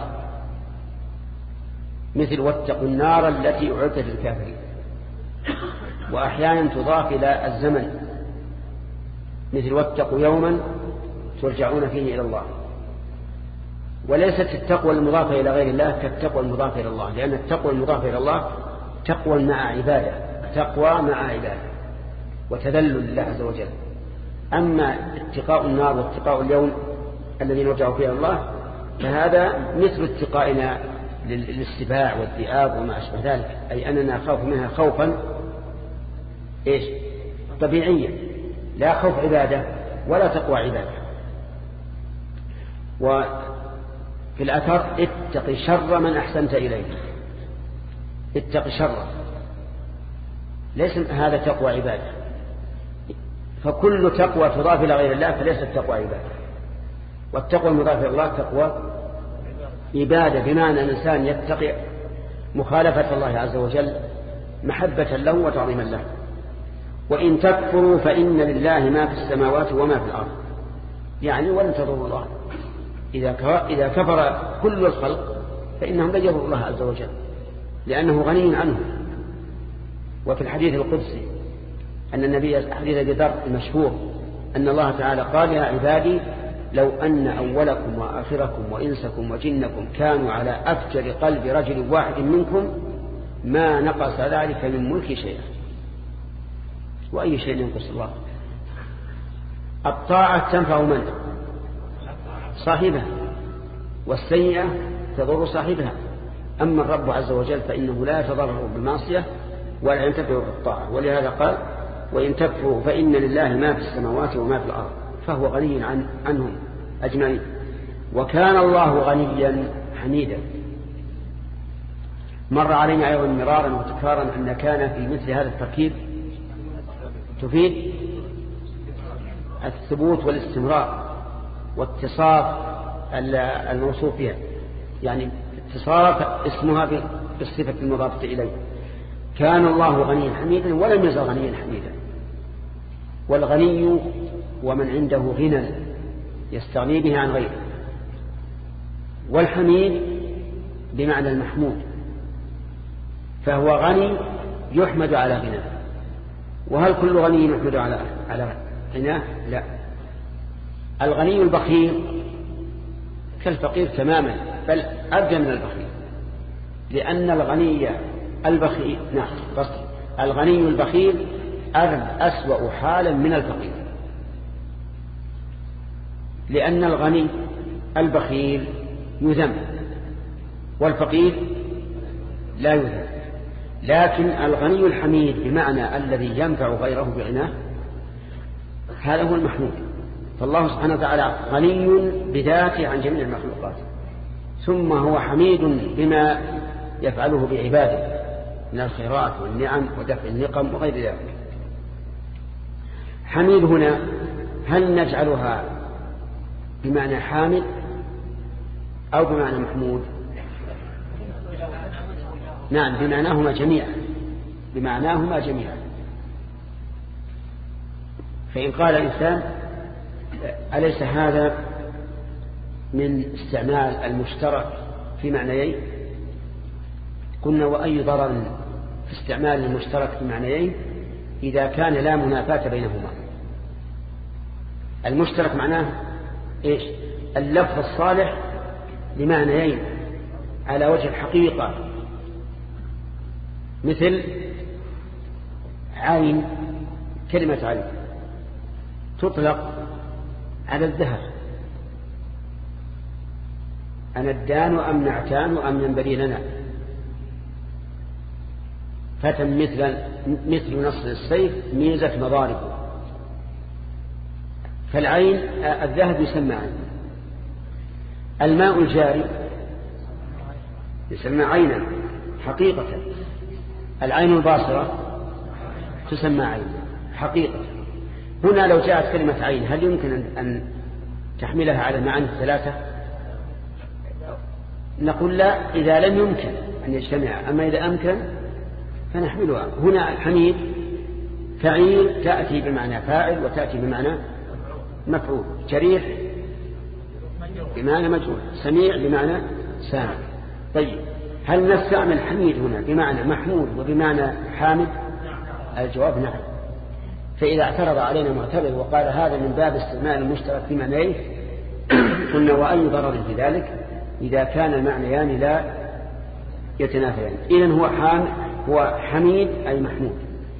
مثل واتقوا النار التي أعدت للكافرين. وأحيانا تضاف إلى الزمن، مثل واتقوا يوما ترجعون فيه إلى الله. وليست التقوى المضافة إلى غير الله كالتقوى المضافة إلى الله، لأن التقوى المضافة إلى الله تقوى مع عبادة، تقوى مع عبادة وتذلل لله عز وجل. أما اتقاء النار واتقاء اليوم الذي نرجع فيه الله فهذا مثل اتقائنا للسباع والذئاب وما أشبه ذلك، أي أننا نخاف منها خوفا إيش طبيعيا، لا خوف عبادة ولا تقوى عبادة. وفي الأثر اتق شر من أحسنت إليه، اتق شر، ليس هذا تقوى عبادة. فكل تقوى تضاف إلى غير الله فليست تقوى عبادة، والتقوى المضافة إلى الله تقوى عبادة، بمعنى أن الإنسان يتقي مخالفة الله عز وجل محبة له وتعظيما له. وإن تكفروا فإن لله ما في السماوات وما في الأرض، يعني ولن تضروا الله. إذا كفر كل الخلق فإنهم لن يضروا الله عز وجل لأنه غني عنه. وفي الحديث القدسي أن النبي حديث أبي ذر المشهور أن الله تعالى قال يا عبادي لو أن أولكم وآخركم وإنسكم وجنكم كانوا على أفجر قلب رجل واحد منكم ما نقص ذلك من ملك شيئا. وأي شيء ينقص الله؟ الطاعة تنفع من؟ صاحبها، والسيئة تضر صاحبها. أما الرب عز وجل فإنه لا يتضرر بالمعصية ولا ينتفع بالطاعة. ولهذا قال وإن تكفروا فإن لله ما في السماوات وما في الأرض، فهو غني عن عنهم أجمعين. وكان الله غنيا حميدا. مر علينا أيضا مرارا وتكرارا أن كان في مثل هذا التركيب تفيد الثبوت والاستمرار واتصاف الموصوف بها، يعني اتصاف اسمها بالصفة المضافة إليه. كان الله غنيا حميدا ولم يزل غنيا حميدا. والغني ومن عنده غنى يستغني به عن غيره، والحميد بمعنى المحمود، فهو غني يحمد على غناه. وهل كل غني يحمد على على غناه؟ لا. الغني البخيل كالفقير تماما، بل أبدى من البخيل، لأن الغني البخيل نعم قصد الغني البخيل أسوأ حالا من الفقير، لأن الغني البخيل يذم والفقير لا يذم. لكن الغني الحميد بمعنى الذي ينفع غيره بغناه هذا هو المحمود. فالله سبحانه وتعالى غني بذاته عن جميع المخلوقات، ثم هو حميد بما يفعله بعباده من الخيرات والنعم ودفع النقم وغير ذلك. حميد هنا هل نجعلها بمعنى حامد أو بمعنى محمود؟ نعم بمعناهما جميعا، بمعناهما جميعا. فإن قال الإنسان أليس هذا من استعمال المشترك في معنيين؟ قلنا وأي ضرر في استعمال المشترك في معنيين إذا كان لا منافاة بينهما. المشترك معناه إيش؟ اللفظ الصالح لمعنيين على وجه الحقيقة، مثل عين، كلمة عين تطلق على الذهب، أندان أم نعتان أم ينبري لنا، فتم مثل مثل نصر السيف ميزة مضاربه. فالعين الذهب يسمى عين. الماء الجاري يسمى عينا حقيقة. العين الباصرة تسمى عين حقيقة. هنا لو جاءت كلمة عين هل يمكن أن تحملها على المعاني الثلاثة؟ نقول لا، إذا لم يمكن أن يجتمع. أما إذا أمكن فنحملها. هنا حميد فعيل تأتي بمعنى فاعل وتأتي بمعنى مفعول، جريح بمعنى مجهول، سميع بمعنى سامع. طيب هل نستعمل حميد هنا بمعنى محمود وبمعنى حامد؟ الجواب نعم. فإذا اعترض علينا معترض وقال هذا من باب استعمال المشترك في معنيه، قلنا وأي ضرر في ذلك إذا كان المعنيان لا يتنافيان. إذن هو حامد، هو حميد أي محمود،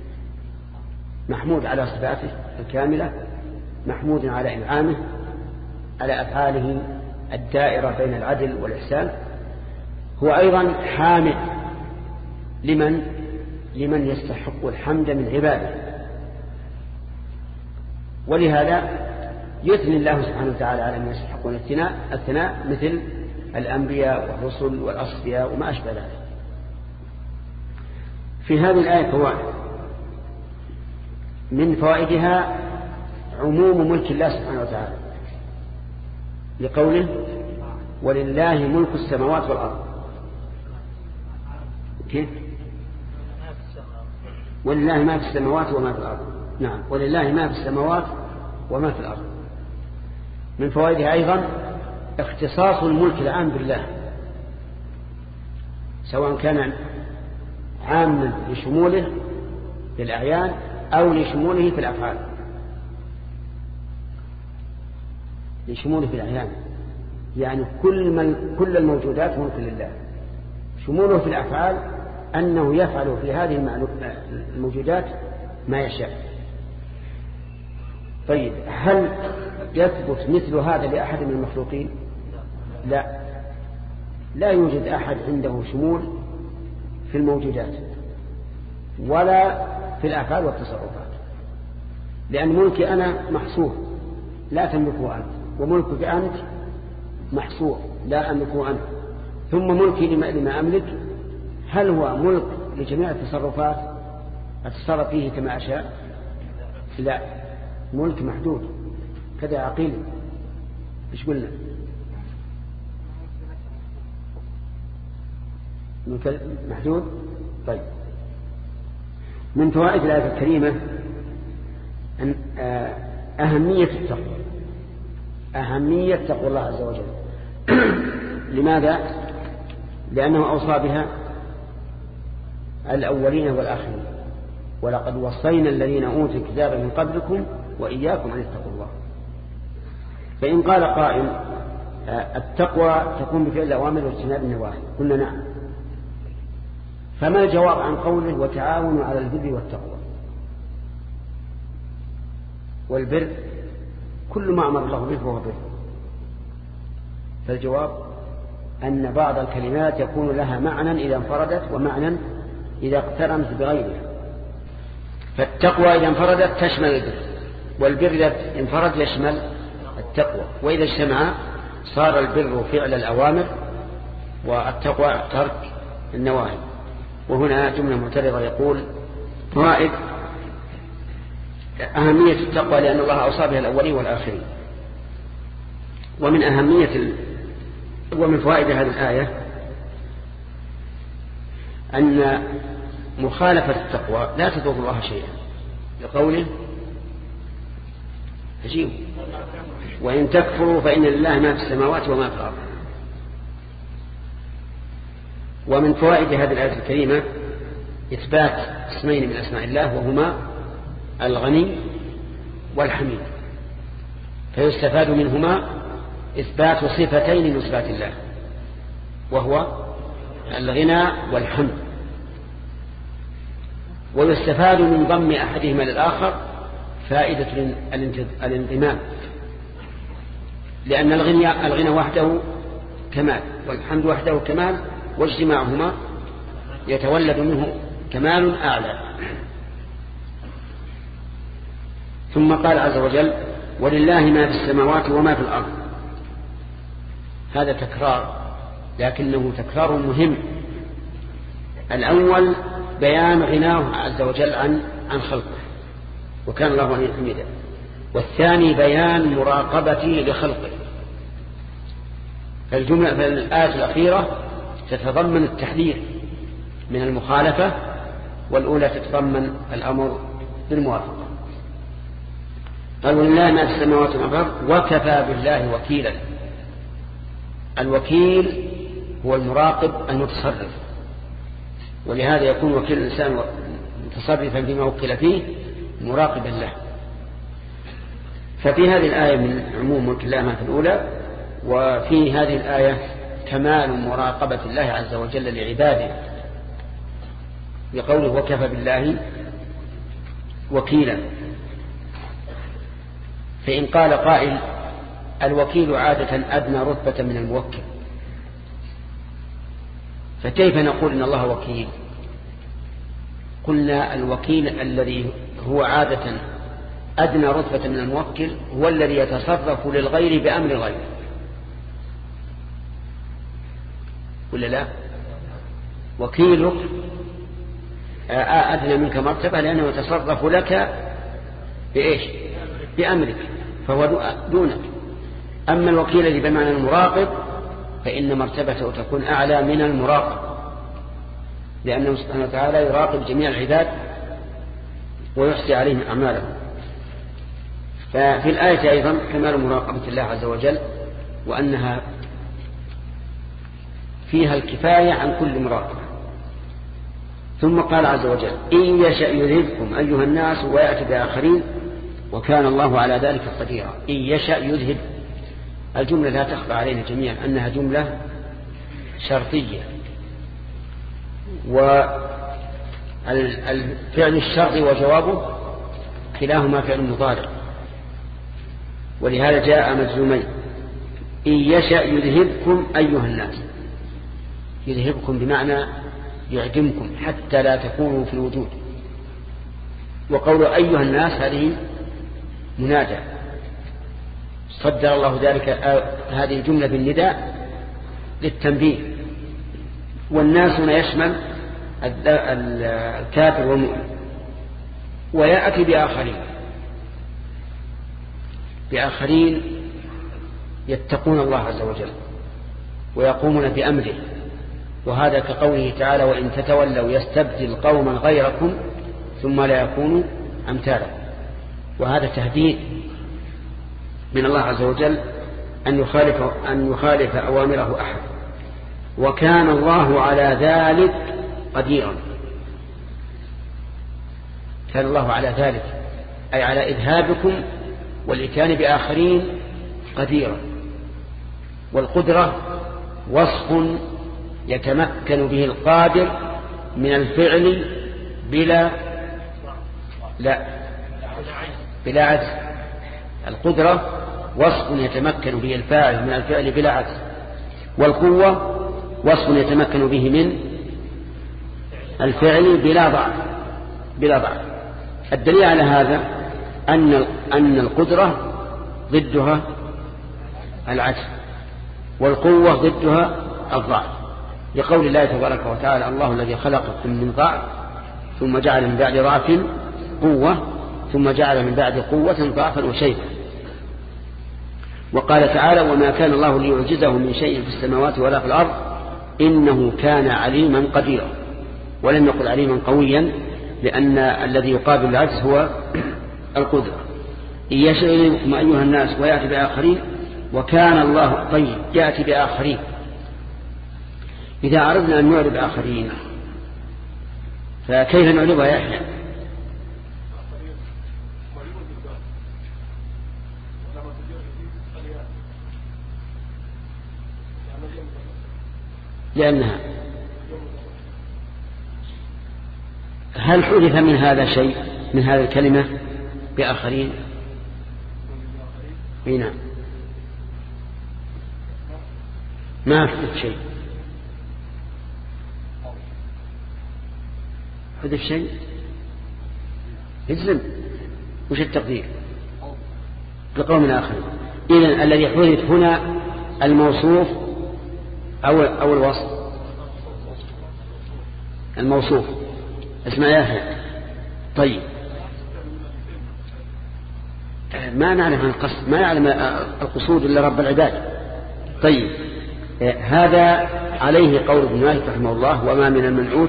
محمود على صفاته الكاملة، محمود على إنعامه، على أفعاله الدائرة بين العدل والإحسان. هو أيضا حامد لمن لمن يستحق الحمد من عباده. ولهذا يثني الله سبحانه وتعالى على من يستحقون الثناء الثناء مثل الأنبياء والرسل والأصفياء وما أشبه ذلك. في هذه الآية فوائد. من فوائدها عموم ملك الله سبحانه وتعالى لقوله ولله ملك السماوات والأرض. كيف؟ ولله ما في السماوات وما في الأرض. نعم ولله ما في السماوات وما في الأرض. من فوائدها أيضا اختصاص الملك العام بالله، سواء كان عاما لشموله في الأعيان أو لشموله في الأفعال. لشموله في الأعيان يعني كل من كل الموجودات ملك لله. شموله في الأفعال أنه يفعل في هذه الموجودات ما يشاء. طيب هل يثبت مثل هذا لأحد من المخلوقين؟ لا، لا يوجد أحد عنده شمول في الموجودات ولا في الأفعال والتصرفات، لأن ملكي أنا محصور لا تملكه أنت، وملكك أنت محصور لا أملكه أنت، ثم ملكي لما أملك هل هو ملك لجميع التصرفات أتصرف فيه كما أشاء؟ لا، ملك محدود. كذا عقيل إيش قلنا؟ ملك محدود. طيب من فوائد الآية الكريمة أن أهمية التقوى، أهمية تقوى الله عز وجل. لماذا؟ لأنه أوصى بها الأولين والآخرين، ولقد وصينا الذين أوتوا الكتاب من قبلكم وإياكم أن اتقوا الله. فإن قال قائل التقوى تكون بفعل الأوامر واجتناب النواهي، قلنا نعم. فما الجواب عن قوله وتعاونوا على البر والتقوى؟ والبر كل ما أمر الله به فهو بر. فالجواب أن بعض الكلمات يكون لها معنى إذا انفردت ومعنى إذا اقترنت بغيرها. فالتقوى إذا انفردت تشمل البر، والبر إذا انفرد يشمل التقوى، وإذا اجتمع صار البر فعل الأوامر والتقوى ترك النواهي. وهنا جملة معترضة يقول فوائد أهمية التقوى لأن الله أوصى بها الأولين والآخرين. ومن أهمية ال... ومن فوائد هذه الآية أن مخالفة التقوى لا تضر الله شيئا، لقوله عجيب وإن تكفروا فإن لله ما في السماوات وما في الأرض. ومن فوائد هذه الآية الكريمة إثبات اسمين من أسماء الله وهما الغني والحميد، فيستفاد منهما إثبات صفتين من صفات الله وهو الغنى والحمد، ويستفاد من ضم أحدهما للآخر فائدة الانضمام، لأن الغنى الغنى وحده كمال والحمد وحده كمال، واجتماعهما يتولد منه كمال أعلى. ثم قال عز وجل ولله ما في السماوات وما في الأرض. هذا تكرار لكنه تكرار مهم. الأول بيان غناه عز وجل عن عن خلقه وكان الله غنيا حميدا، والثاني بيان مراقبته لخلقه. فالجملة في الآية الأخيرة تتضمن التحذير من المخالفة، والأولى تتضمن الأمر بالموافقة. قال ولله ما في السماوات والأرض وكفى بالله وكيلا. الوكيل هو المراقب المتصرف، ولهذا يكون وكيل الإنسان متصرفا فيما وكل فيه مراقبا له. ففي هذه الآية من عموم ملك الله ما في الأولى، وفي هذه الآية كمال مراقبة الله عز وجل لعباده بقوله وكفى بالله وكيلا. فإن قال قائل الوكيل عادة أدنى رتبة من الموكل، فكيف نقول إن الله وكيل؟ قلنا الوكيل الذي هو عادة أدنى رتبة من الموكل هو الذي يتصرف للغير بأمر الغير، ولا لا؟ وكيلك أدنى منك مرتبة لأنه يتصرف لك بإيش؟ بأمرك، فهو دونك. أما الوكيل الذي بمعنى المراقب فإن مرتبته تكون أعلى من المراقب، لأنه سبحانه وتعالى يراقب جميع العباد ويحصي عليهم أعمالهم. ففي الآية أيضا كمال مراقبة الله عز وجل، وأنها فيها الكفاية عن كل مراقبة. ثم قال عز وجل إن يشأ يذهبكم أيها الناس ويأتي بآخرين وكان الله على ذلك قديرا. إن يشأ يذهب، الجملة لا تخفى علينا جميعا أنها جملة شرطية، والفعل الشرط وجوابه كلاهما فعل مضارع، ولهذا جاء مجزومين. إن يشأ يذهبكم أيها الناس، يذهبكم بمعنى يعدمكم حتى لا تكونوا في الوجود. وقول أيها الناس هذه منادى، صدر الله ذلك هذه الجملة بالنداء للتنبيه. والناس هنا يشمل الكافر والمؤمن. ويأتي بآخرين، بآخرين يتقون الله عز وجل ويقومون بأمره، وهذا كقوله تعالى وإن تتولوا يستبدل قوما غيركم ثم لا يكونوا أمثالا. وهذا تهديد من الله عز وجل أن يخالف, أن يخالف أوامره أحد. وكان الله على ذلك قديرا. كان الله على ذلك أي على إذهابكم والإتيان بآخرين قديرا. والقدرة وصف يتمكن به القادر من الفعل بلا لا بلا عجز. القدرة وصف يتمكن به الفاعل من الفعل بلا عجز. والقوة وصف يتمكن به من الفعل بلا ضعف بلا ضعف. الدليل على هذا أن أن القدرة ضدها العجز، والقوة ضدها الضعف، لقول الله تبارك وتعالى: الله الذي خلقكم من ضعف ثم جعل من بعد ضعف قوة ثم جعل من بعد قوة ضعفا وشيبا. وقال تعالى: وما كان الله ليعجزه من شيء في السماوات ولا في الأرض إنه كان عليما قديرا. ولم يقل عليما قويا، لأن الذي يقابل العجز هو القدرة. إن يشاء يذهبكم أيها الناس ويأتي بآخرين وكان الله طيب يأتي بآخرين. إذا أردنا أن نعرب آخرين فكيف نعربها يا أخي؟ لأنها هل حدث من هذا شيء من هذه الكلمة بآخرين؟ هنا ما حدث شيء. حدث شيء اجزم. وش التقدير لقوم آخرين؟ إذن الذي حدث هنا الموصوف أو أو الوصف؟ الموصوف. اسمع يا أخي. طيب ما نعلم عن القصد، ما يعلم القصود إلا رب العباد. طيب هذا عليه قول ابن مالك رحمه الله: وما من المنعوت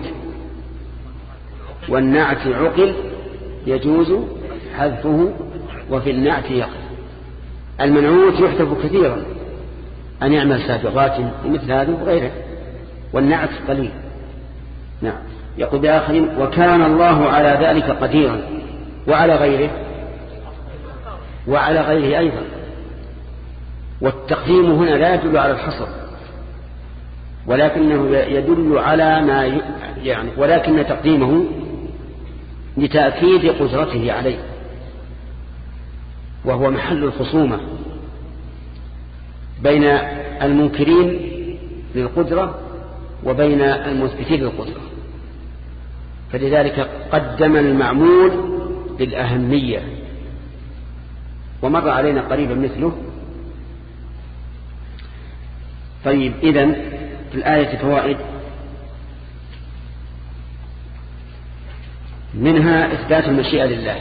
والنعت عقل يجوز حذفه وفي النعت يقل. المنعوت يحذف كثيرا، أن يعمل سابقات ومثل هذه وغيره، والنعت قليل. نعم. يقول بآخرين: وكان الله على ذلك قديرا، وعلى غيره وعلى غيره أيضا. والتقديم هنا لا يدل على الحصر، ولكنه يدل على ما يعني ولكن تقديمه لتأكيد قدرته عليه، وهو محل الخصومة بين المنكرين للقدرة وبين المثبتين للقدرة. فلذلك قدم المعمول للأهمية. ومر علينا قريبا مثله. طيب إذن في الآية فوائد، منها إثبات المشيئة لله،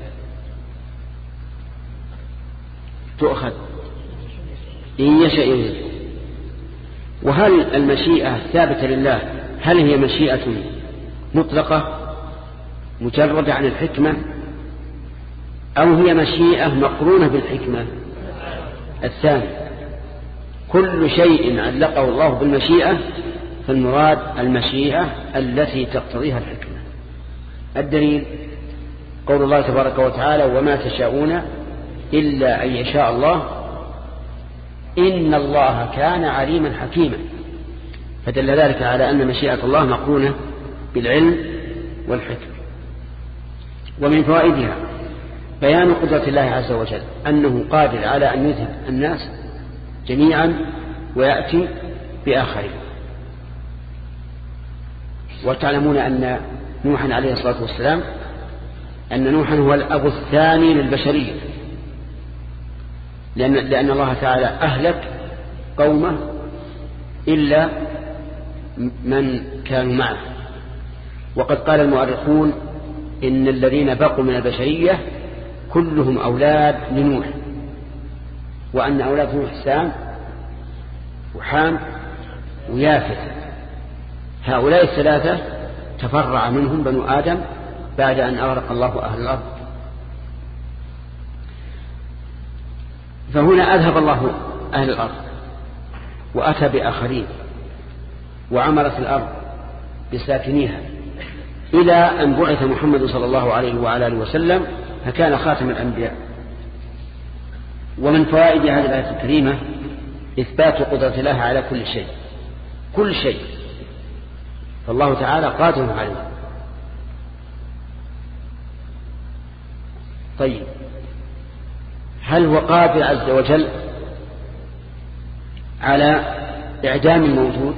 تؤخذ إن يشاء يذهب. وهل المشيئة ثابتة لله هل هي مشيئة مطلقة مجردة عن الحكمة، أو هي مشيئة مقرونة بالحكمة؟ الثاني. كل شيء علقه الله بالمشيئة فالمراد المشيئة التي تقتضيها الحكمة. الدليل قول الله تبارك وتعالى: وما تشاءون إلا أن يشاء الله إن الله كان عليما حكيما. فدل ذلك على أن مشيئة الله مقرونة بالعلم والحكمة. ومن فوائدها بيان قدرة الله عز وجل، أنه قادر على أن يذهب الناس جميعا ويأتي بآخرين. وتعلمون أن نوحا عليه الصلاة والسلام أن نوحا هو الأب الثاني للبشرية، لأن, لأن الله تعالى أهلك قومه إلا من كانوا معه. وقد قال المؤرخون إن الذين بقوا من البشرية كلهم أولاد لنوح، وأن أولاد نوح سام وحام ويافث. هؤلاء الثلاثة تفرع منهم بنو آدم بعد أن أغرق الله أهل الأرض. فهنا أذهب الله أهل الأرض وأتى بآخرين وعمرت الأرض بساكنيها إلى أن بعث محمد صلى الله عليه وعلى آله وسلم فكان خاتم الأنبياء. ومن فوائد هذه الآية الكريمة إثبات قدرة الله على كل شيء، كل شيء، فالله تعالى قادر عليه. طيب، هل هو قادر عز وجل على إعدام الموجود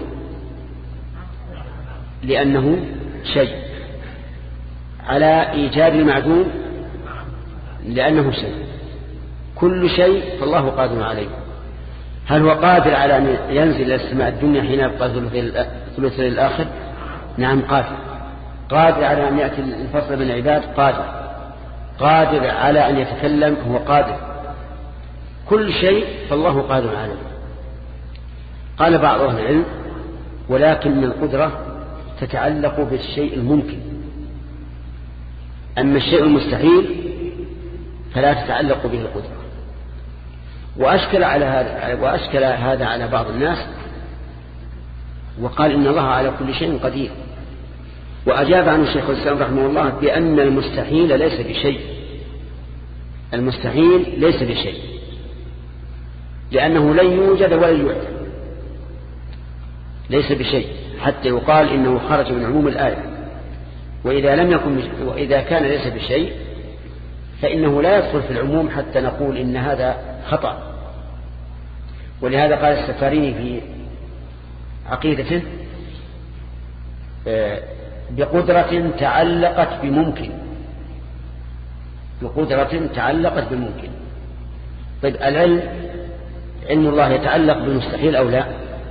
لأنه شيء، على إيجاد المعدوم لأنه شيء، كل شيء فالله قادر عليه. هل هو قادر على أن ينزل إلى السماء الدنيا حين يبقى ثلث الآخر؟ نعم قادر. قادر على أن يأتي الفصل بين العباد؟ قادر. قادر على أن يتكلم؟ هو قادر. كل شيء فالله قادر عليه. قال بعض أهل العلم: ولكن القدرة تتعلق بالشيء الممكن، أما الشيء المستحيل فلا تتعلق به القدرة. وأشكل على هذا وأشكل هذا على بعض الناس وقال إن الله على كل شيء قدير، وأجاب عنه الشيخ الإسلام رحمه الله بأن المستحيل ليس بشيء، المستحيل ليس بشيء، لأنه لن يوجد ولن يعدم، ليس بشيء حتى يقال إنه خرج من عموم الآية. وإذا لم يكن وإذا كان ليس بشيء فإنه لا يدخل في العموم حتى نقول إن هذا خطأ. ولهذا قال السفاريني في عقيدته: بقدرة تعلقت بممكن، بقدرة تعلقت بممكن. طيب، العلم، علم الله يتعلق بالمستحيل أو لا؟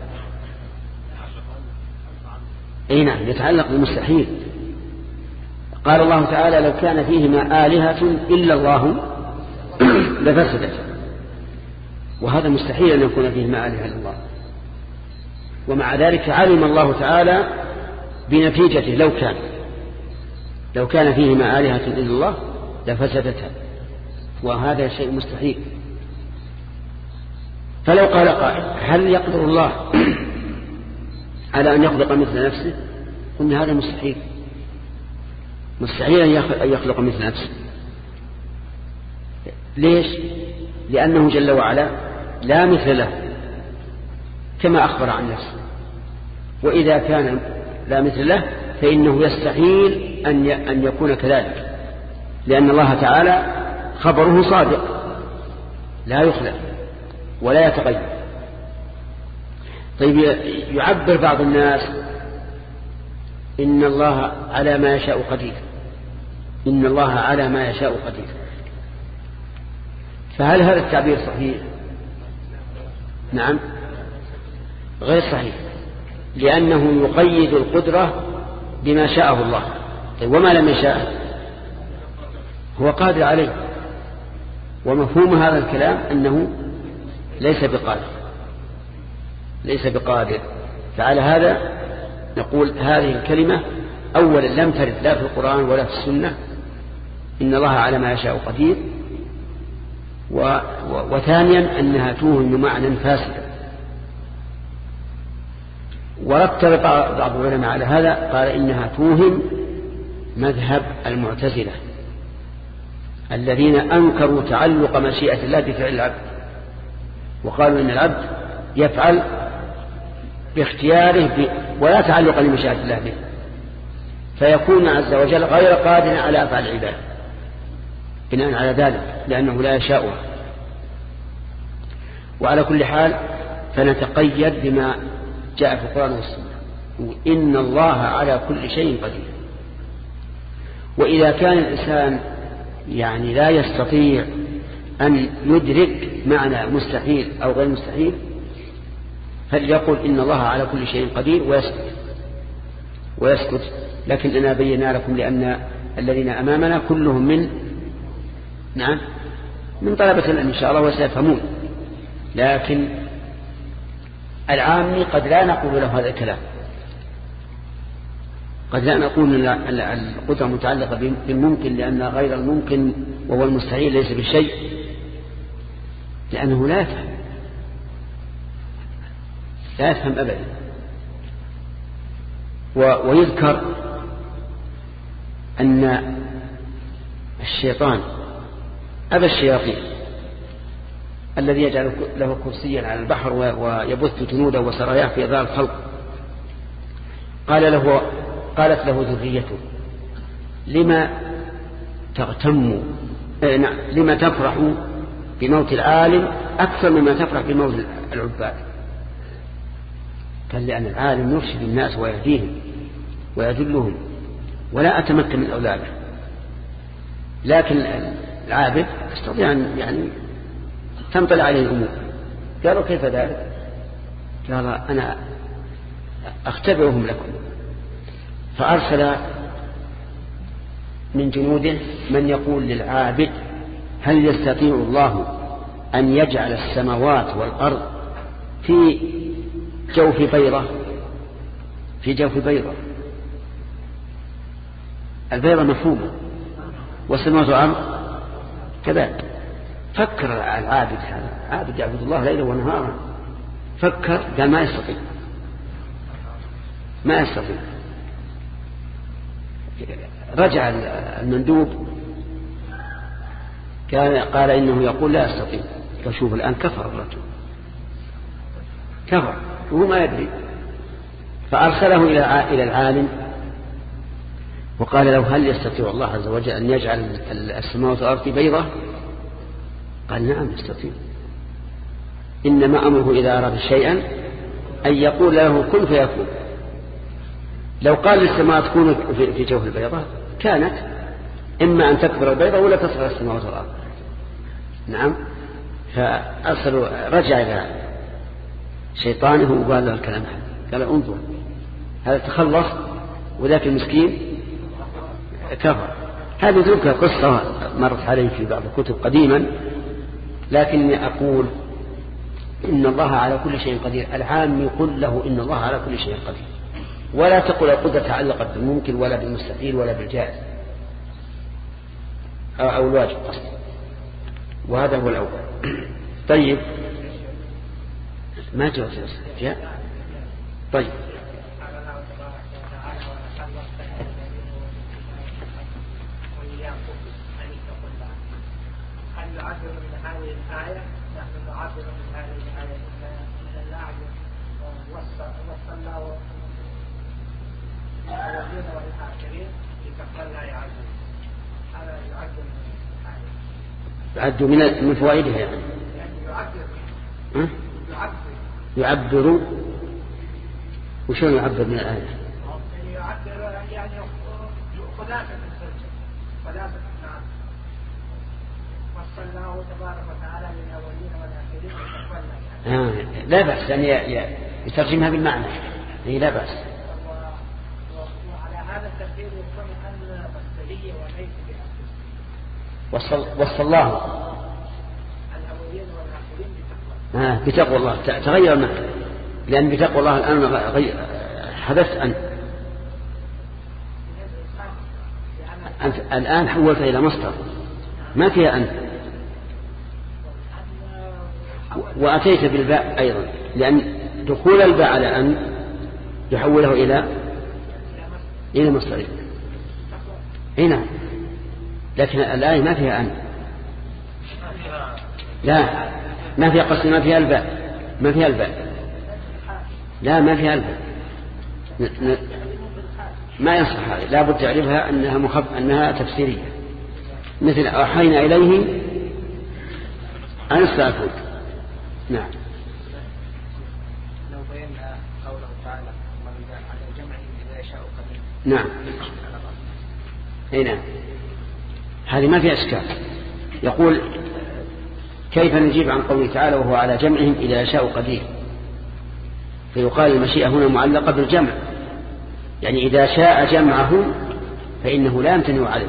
اي نعم، يتعلق بالمستحيل. قال الله تعالى: لو كان فيهما آلهة إلا الله لفسدت. وهذا مستحيل أن يكون فيهما آلهة إلا الله. ومع ذلك علم الله تعالى بنتيجته لو كان لو كان فيهما آلهة إلا الله لفسدتها، وهذا شيء مستحيل. فلو قال قائل: هل يقدر الله على أن يخلق مثل نفسه؟ قلنا هذا مستحيل، مستحيل أن يخلق مثل نفسه. ليش؟ لأنه جل وعلا لا مثل له كما أخبر عن نفسه، وإذا كان لا مثل له فإنه يستحيل أن يكون كذلك، لأن الله تعالى خبره صادق لا يخلف ولا يتغير. طيب، يعبر بعض الناس: إن الله على ما يشاء قدير، إن الله على ما يشاء قدير. فهل هذا التعبير صحيح؟ نعم، غير صحيح، لأنه يقيد القدرة بما شاءه الله. طيب، وما لم يشاء هو قادر عليه. ومفهوم هذا الكلام أنه ليس بقادر، ليس بقادر. فعلى هذا نقول هذه الكلمة أولا لم ترد لا في القرآن ولا في السنة، إن الله على ما يشاء قدير. و... و... وثانيا أنها توهم معنى فاسدا. ورتب بعض العلماء على هذا، قال إنها توهم مذهب المعتزلة الذين أنكروا تعلق مشيئة الله بفعل العبد، وقالوا إن العبد يفعل باختياره ب... ولا تعلق لمشيئة الله به، فيكون عز وجل غير قادر على أفعال العباد بناء على ذلك، لأنه لا يشاءها. وعلى كل حال فنتقيد بما جاء في القرآن والسنة، إن الله على كل شيء قدير. وإذا كان الإنسان يعني لا يستطيع أن يدرك معنى مستحيل أو غير مستحيل فليقل إن الله على كل شيء قدير ويسكت ويسكت. لكن أنا بينا لكم لأن الذين أمامنا كلهم من نعم من طلبة العلم إن شاء الله وسيفهمون، لكن العامي قد لا نقول له هذا الكلام. قد لا نقول أن القدرة متعلقة بالممكن لأن غير الممكن وهو المستحيل ليس بشيء، لأنه لا يفهم لا يفهم أبدا. ويذكر أن الشيطان أبى الشياطين الذي يجعل له كرسيا على البحر ويبث جنوده وسراياه في إضاءة الخلق، قال له قالت له ذريته لما تغتم لما تفرح بموت العالم أكثر مما تفرح بموت العباد؟ قال لأن العالم يرشد الناس ويهديهم ويدلهم ولا أتمكن من أولاده، لكن العابد يستطيع أن يعني تنطلع عليه الأمور. قالوا كيف ذلك؟ قال أنا أختبرهم لكم، فأرسل من جنوده من يقول للعابد هل يستطيع الله أن يجعل السماوات والأرض في جوف بيضة في جوف بيضة البيضة مفهومة والسماوات والأرض كذلك. فكر العابد هذا عابد يعبد الله ليلا ونهارا، فكر قال ما يستطيع ما يستطيع رجع المندوب كان قال إنه يقول لا يستطيع. فشوف الآن كفر الرجل كفر وهو ما يدري، فأرسله إلى العالم وقال له هل يستطيع الله عز وجل أن يجعل السماوات والأرض بيضة؟ قال نعم يستطيع، إنما أمره إذا أراد شيئا أن يقول له كن فيكون. لو قال للسماء تكون في جوف البيضة كانت، إما أن تكبر البيضة ولا تصغر السماوات والأرض. نعم. فأرسلوا رجع إلى شيطانه وقال له الكلام هذا، قال انظر هذا تخلص وذاك المسكين كفر. هذه تلك قصة مرت علي في بعض الكتب قديما، لكني أقول إن الله على كل شيء قدير. العام يقول له إن الله على كل شيء قدير، ولا تقول القدرة تعلقت بالممكن ولا بالمستحيل ولا بالجائز أو الواجب أصلا، وهذا هو الأول. طيب ما جاء جاء طيب هل يعبر من هذه الآية؟ نحن نعبر من هذه الآية من اللعب والصلاة والأولين والآخرين لتقبل لا يعبر. هذا يعبر من الآية، يعد من فوائدها يعني يعبر يعبر يعبر وشون يعبر من الآية؟ يعبر يعني خلاصة السجن خلاصة النعم وصلى الله تبارك وتعالى للأولين والآخرين وتقبلنا. آه لا بأس يعني يترجمها بالمعنى، هي لا بأس. وعلى هذا التفسير يكون أن مصدرية وليس بأساس. وصل وصل الله الأولين والآخرين بتقوى. آه بتقوى الله تغير المعنى، لأن بتقوى الله الآن حدثت أنت أنت الآن حولت إلى مصدر ما فيها أنت، وأتيت بالباء أيضا، لأن دخول الباء على أن يحوله إلى إلى مصدر. هنا لكن الآية ما فيها أن، لا ما فيها قصد، ما فيها الباء ما فيها الباء لا ما فيها الباء ما يصح هذا، لا بد تعرفها أنها مخف أنها تفسيرية، مثل أوحينا إليه أن استغفر. نعم. لو بينا قوله تعالى على جمعه إذا يشاء قدير. نعم. هنا هذه ما فيها إشكال. يقول كيف نجيب عن قوله تعالى وهو على جمعهم إذا يشاء قدير؟ فيقال المشيئة هنا معلقة بالجمع، يعني إذا شاء جمعه فإنه لا يمتنع عليه.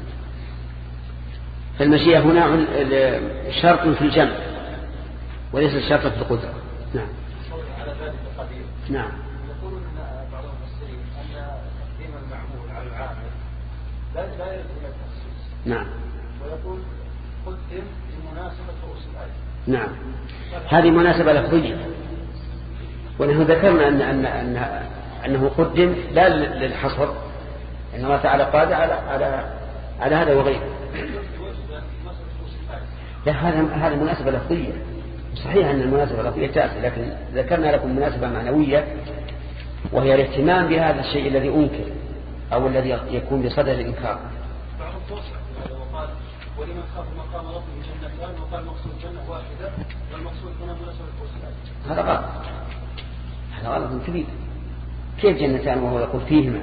فالمشيئة هنا شرط في الجمع وليس شرط في القدرة. نعم. على ذلك القدير. نعم. يقولون بعض المفسرين أن تقديم المعمول على العامل لا لا يرد إلى التخصيص. نعم. ويقول قدم لمناسبة رؤوس الآية. نعم. هذه مناسبة لفظية، ونحن ذكرنا أن أن أن أنه قدم لا للحصر، أن الله تعالى قادر على على على هذا وغيره. لا، هذا هذا مناسبة لفظية. صحيح أن المناسبة اللفظية تأتي، لكن ذكرنا لكم مناسبة معنوية، وهي الاهتمام بهذا الشيء الذي أنكر أو الذي يكون بصدد الإنكار. وقال ولمن خاف مقام ربه جنتان، وقال مقصود الجنة واحدة والمقصود هنا مناسبة الفرس. هذا غلط، هذا غلط كبير. كيف جنتان وهو يقول فيهما؟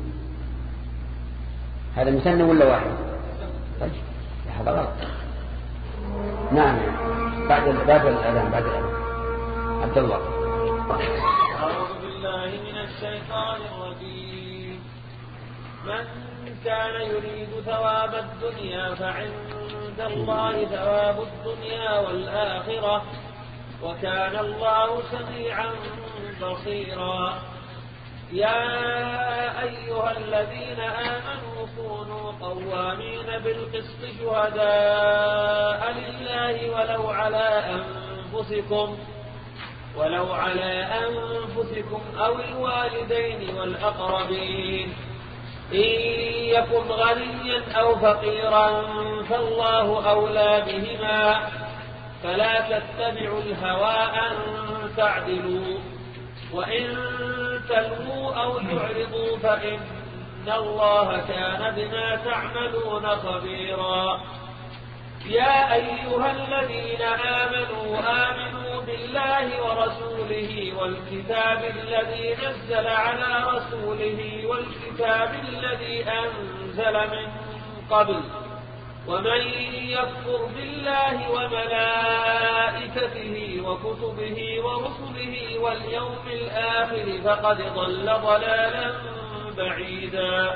هذا مثنى ولا واحد؟ طيب هذا غلط. نعم. بعد بعد الأذان بعد الأذان عبد الله. أعوذ بالله من الشيطان الرجيم. من كان يريد ثواب الدنيا فعند الله ثواب الدنيا والآخرة وكان الله سميعا بصيرا. يا أيها الذين آمنوا كونوا قوامين بالقسط شهداء لله ولو على أنفسكم ولو على أنفسكم أو الوالدين والأقربين إن يكن غنيا أو فقيرا فالله أولى بهما فلا تتبعوا الهوى أن تعدلوا وإن تلووا أو تعرضوا فإن الله كان بما تعملون خبيرا. يا أيها الذين آمنوا آمنوا بالله ورسوله والكتاب الذي نزل على رسوله والكتاب الذي أنزل من قبل ومن يكفر بالله وملائكته وكتبه ورسله واليوم الآخر فقد ضل ضلالا بعيدا.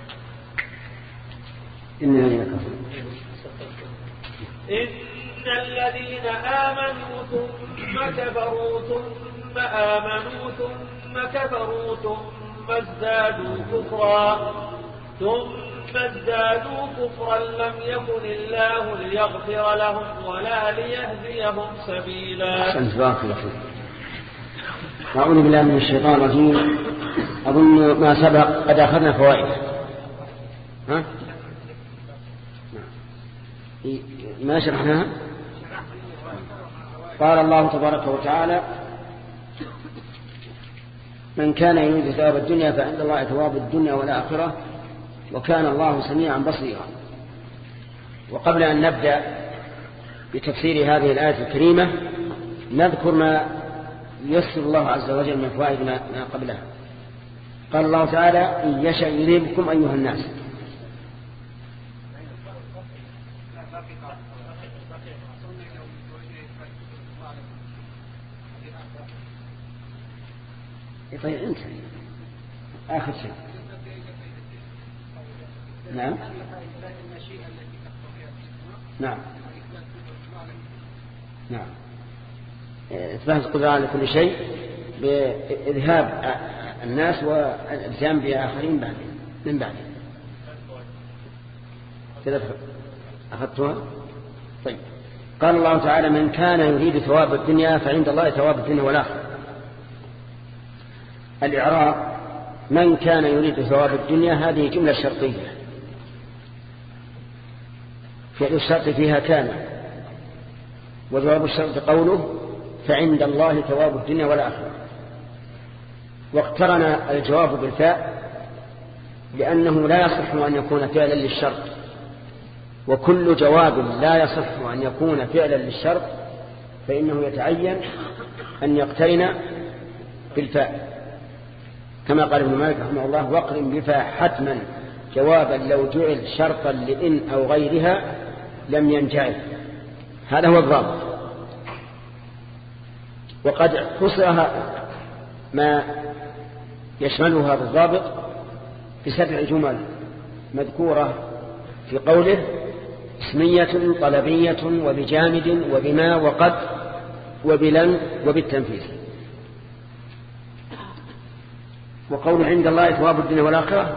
إن الذين آمنوا ثم كفروا ثم آمنوا ثم كفروا ثم ازدادوا كفرا ثم ازدادوا كفرا لم يكن الله ليغفر لهم ولا ليهديهم سبيلا. أعوذ بالله من الشيطان الرجيم. أظن ما سبق قد أخذنا فوائد. ها؟ ما شرحناها؟ قال الله تبارك وتعالى من كان يريد ثواب الدنيا فعند الله ثواب الدنيا والآخرة وكان الله سميعا بصيرا. وقبل أن نبدأ بتفسير هذه الآية الكريمة نذكر ما يسر الله عز وجل من فوائد ما قبلها. قال الله تعالى إن يشأ يذهبكم أيها الناس. طيب انت آخر شيء. نعم نعم نعم إثبات القدرة على كل شيء بإذهاب الناس والإلزام بآخرين بعد من بعد كذا أخذتها. طيب قال الله تعالى من كان يريد ثواب الدنيا فعند الله ثواب الدنيا والآخرة. الإعراب من كان يريد ثواب الدنيا هذه جملة شرطية فعل الشرط فيها كان وجواب الشرط قوله فعند الله ثواب الدنيا والآخرة. واقترن الجواب بالفاء لأنه لا يصح أن يكون فعلا للشرط وكل جواب لا يصح أن يكون فعلا للشرط فإنه يتعين أن يقترن بالفاء كما قال ابن مالك رحمه الله واقرن بفاء حتما جوابا لو جعل شرطا لإن أو غيرها لم ينجعل. هذا هو الضابط. وقد حصرها ما يشمله هذا الضابط بسبع جمل مذكورة في قوله اسمية طلبية وبجامد وبما وقد وبلن وبالتنفيذ. وقول عند الله ثواب الدنيا والآخرة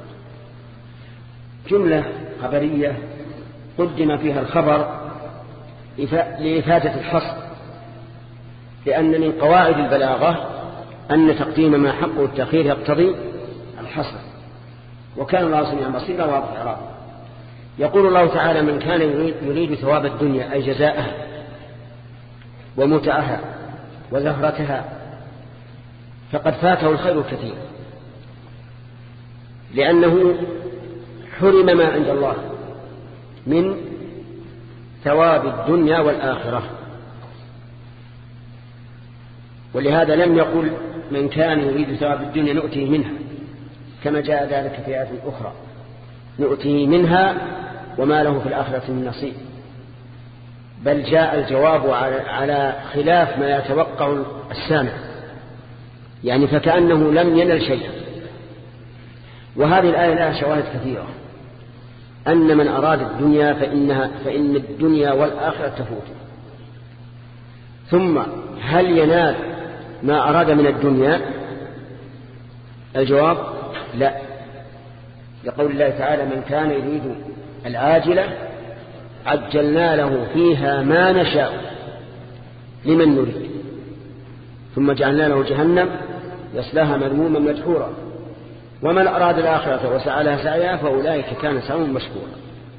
جملة خبرية قدم فيها الخبر لإفادة الحصر، لأن من قواعد البلاغة أن تقديم ما حقه التأخير يقتضي الحصر، وكان الله سميعا بصيرا واضح الإعراب. يقول الله تعالى: من كان يريد ثواب الدنيا أي جزاءها ومتعها وزهرتها فقد فاته الخير الكثير، لأنه حرم ما عند الله من ثواب الدنيا والآخرة. ولهذا لم يقل من كان يريد ثواب الدنيا نؤتيه منها، كما جاء ذلك في آيات أخرى: نؤتيه منها وما له في الآخرة من نصيب. بل جاء الجواب على خلاف ما يتوقع السامع، يعني فكأنه لم ينل شيئا. وهذه الآية لها شواهد كثيرة، أن من أراد الدنيا فإنها فإن الدنيا والآخرة تفوته. ثم هل ينال ما أراد من الدنيا؟ الجواب لا، لقول الله تعالى: من كان يريد العاجلة عجلنا له فيها ما نشاء لمن نريد ثم جعلنا له جهنم يصلاها مذموما مدحورا ومن أراد الآخرة وسعى لها سعيها فأولئك كان سعيهم مشكورا.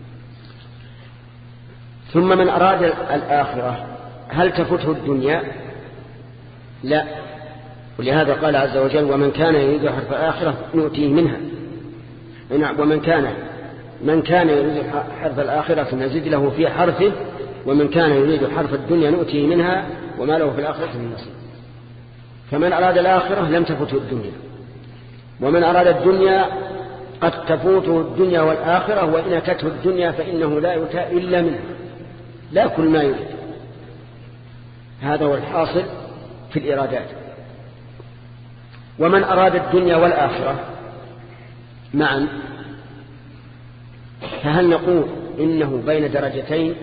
ثم من أراد الآخرة هل تفته الدنيا؟ لا، ولهذا قال عز وجل: ومن كان يريد حرث الآخرة نؤتيه منها. ومن كان من كان يريد حرث الآخرة نزد له في حرثه ومن كان يريد حرث الدنيا نؤتيه منها وما له في الآخرة من نصيب. فمن أراد الآخرة لم تفته الدنيا، ومن أراد الدنيا قد تفوته الدنيا والآخرة، وإن أتته الدنيا فإنه لا يؤتى إلا منها، لا كل ما يريد. هذا هو الحاصل في الإرادات. ومن أراد الدنيا والآخرة معا فهل نقول إنه بين درجتين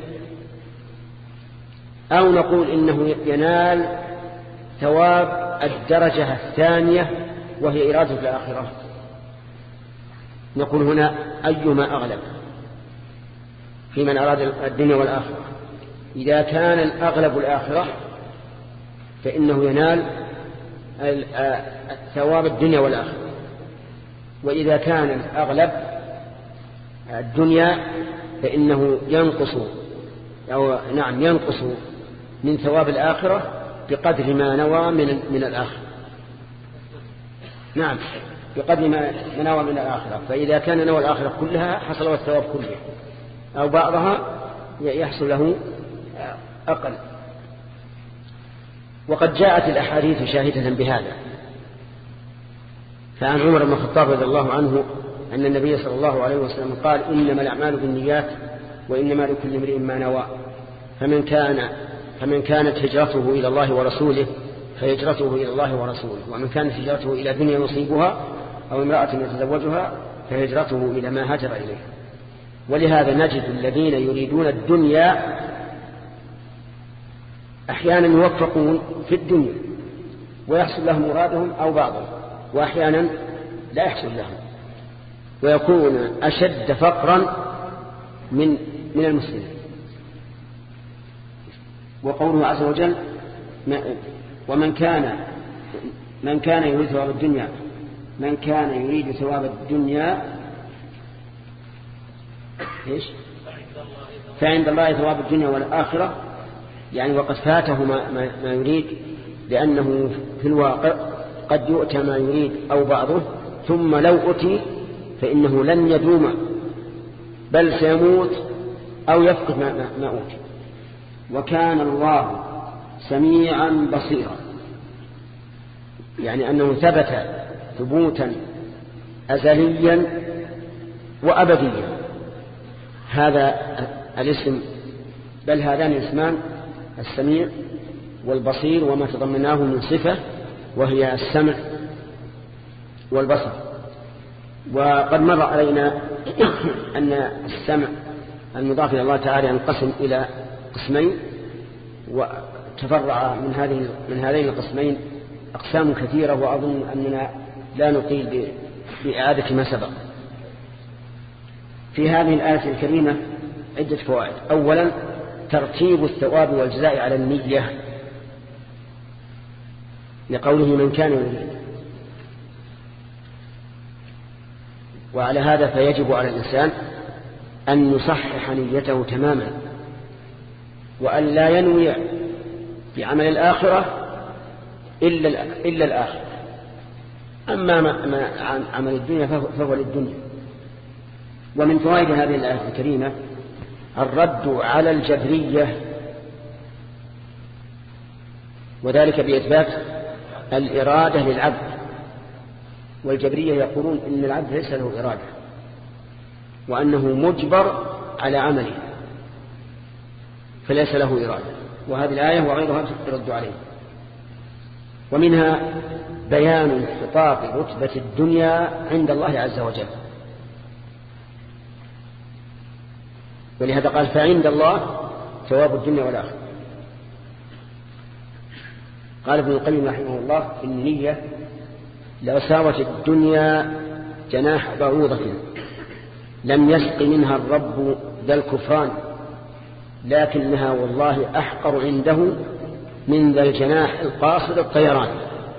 أو نقول إنه ينال ثواب الدرجة الثانية وهي إرادة الآخرة؟ نقول هنا أيما أغلب في من أراد الدنيا والآخرة. إذا كان الأغلب الآخرة فإنه ينال ثواب الدنيا والآخرة، وإذا كان الأغلب الدنيا فإنه ينقص أو نعم ينقص من ثواب الآخرة بقدر ما نوى من من الآخرة. نعم، بقدر ما نوى من الآخرة. فإذا كان نوى الآخرة كلها حصل له الثواب كله، أو بعضها يحصل له أقل. وقد جاءت الأحاديث شاهدة بهذا. فعن عمر بن الخطاب رضي الله عنه أن النبي صلى الله عليه وسلم قال: إنما الأعمال بالنيات وإنما لكل امرئ ما نوى، فمن كان فمن كانت هجرته إلى الله ورسوله فهجرته إلى الله ورسوله، ومن كانت هجرته إلى دنيا يصيبها أو امرأة يتزوجها فهجرته إلى ما هاجر إليه. ولهذا نجد الذين يريدون الدنيا أحيانا يوفقون في الدنيا ويحصل لهم مرادهم أو بعضهم، وأحيانا لا يحصل لهم ويكون أشد فقرا من من المسلمين. وقوله عز وجل: ومن كان من كان يريد ثواب الدنيا من كان يريد ثواب الدنيا إيش؟ فعند الله ثواب الدنيا والآخرة، يعني وقد فاته ما, ما, ما يريد، لأنه في الواقع قد يؤتى ما يريد أو بعضه، ثم لو أتي فإنه لن يدوم بل سيموت أو يفقد ما, ما, ما أوتي. وكان الله سميعا بصيرا، يعني أنه ثبت ثبوتا أزليا وأبديا هذا الاسم، بل هذان الاسمان السميع والبصير وما تضمناه من صفة وهي السمع والبصر. وقد مر علينا أن السمع المضاف إلى الله تعالى ينقسم إلى قسمين، وتفرع من هذه من هذين القسمين أقسام كثيرة، وأظن أننا لا نطيل بإعادة ما سبق. في هذه الآية الكريمة عدة فوائد. أولا ترتيب الثواب والجزاء على النية، لقوله من كان يريد، وعلى هذا فيجب على الإنسان أن يصحح نيته تماما، وأن لا ينوي بعمل الآخرة إلا, إلا الآخرة. أما ما عمل الدنيا فهو للدنيا. ومن فوائد هذه الآية الكريمة الرد على الجبرية، وذلك بإثبات الإرادة للعبد. والجبرية يقولون إن العبد ليس له إرادة، وأنه مجبر على عمله فليس له إرادة، وهذه الآية وغيرها ترد عليه. ومنها بيان انحطاط رتبة الدنيا عند الله عز وجل، ولهذا قال فعند الله ثواب الدنيا والآخرة. قال ابن القيم رحمه الله إن النية لو ساوت الدنيا جناح بعوضة لم يسق منها الرب ذا الكفران، لكنها والله أحقر عنده من ذا الجناح القاصد الطيران.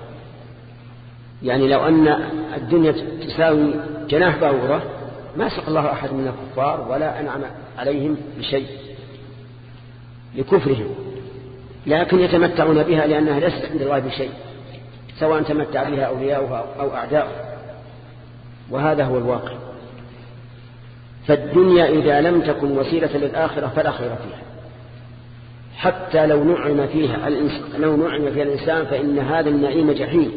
يعني لو أن الدنيا تساوي جناح بعوضة ما سق الله أحد من الكفار ولا أنعم عليهم بشيء لكفرهم، لكن يتمتعون بها لأنها ليست عند الله بشيء، سواء تمتع بها أولياؤها أو أعداؤها، وهذا هو الواقع. فالدنيا إذا لم تكن وسيلة للآخرة فلا خير فيها، حتى لو نعم فيها الإنسان لو نعم فيها الإنسان فإن هذا النعيم جحيم.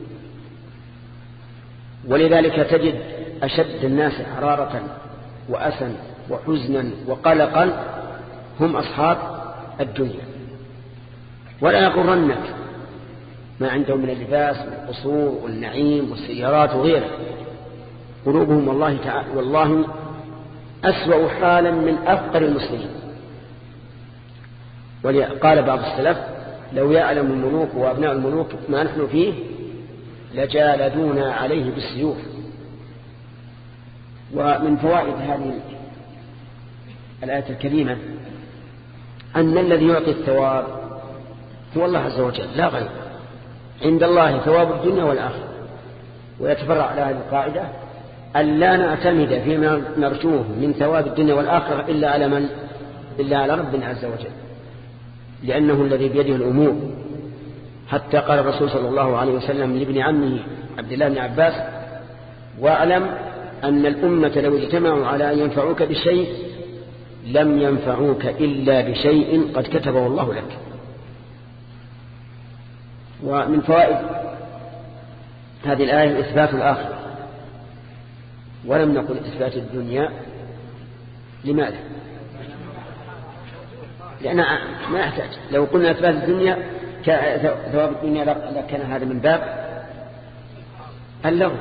ولذلك تجد أشد الناس حرارة وأسا وحزنا وقلقا هم أصحاب الدنيا. ولا يغرنك ما عندهم من اللباس والقصور والنعيم والسيارات وغيره، قلوبهم والله تعالى والله أسوأ حالا من أفقر المسلمين. وقال بعض السلف لو يعلم الملوك وأبناء الملوك ما نحن فيه لجالدونا عليه بالسيوف. ومن فوائد هذه الآية الكريمة أن الذي يعطي الثواب هو الله عز وجل لا غير، عند الله ثواب الدنيا والآخرة. ويتفرع على هذه القاعدة أن لا نعتمد فيما نرجوه من ثواب الدنيا والآخرة إلا على من إلا على ربنا عز وجل، لأنه الذي بيده الأمور. حتى قال الرسول صلى الله عليه وسلم لابن عمه عبد الله بن عباس واعلم أن الأمة لو اجتمعوا على أن ينفعوك بشيء لم ينفعوك إلا بشيء قد كتبه الله لك. ومن فوائد هذه الآية إثبات الآخرة، ولم نقل إثبات الدنيا. لماذا؟ لأن ما يحتاج. لو قلنا إثبات الدنيا ثواب الدنيا لكان هذا من باب اللغو.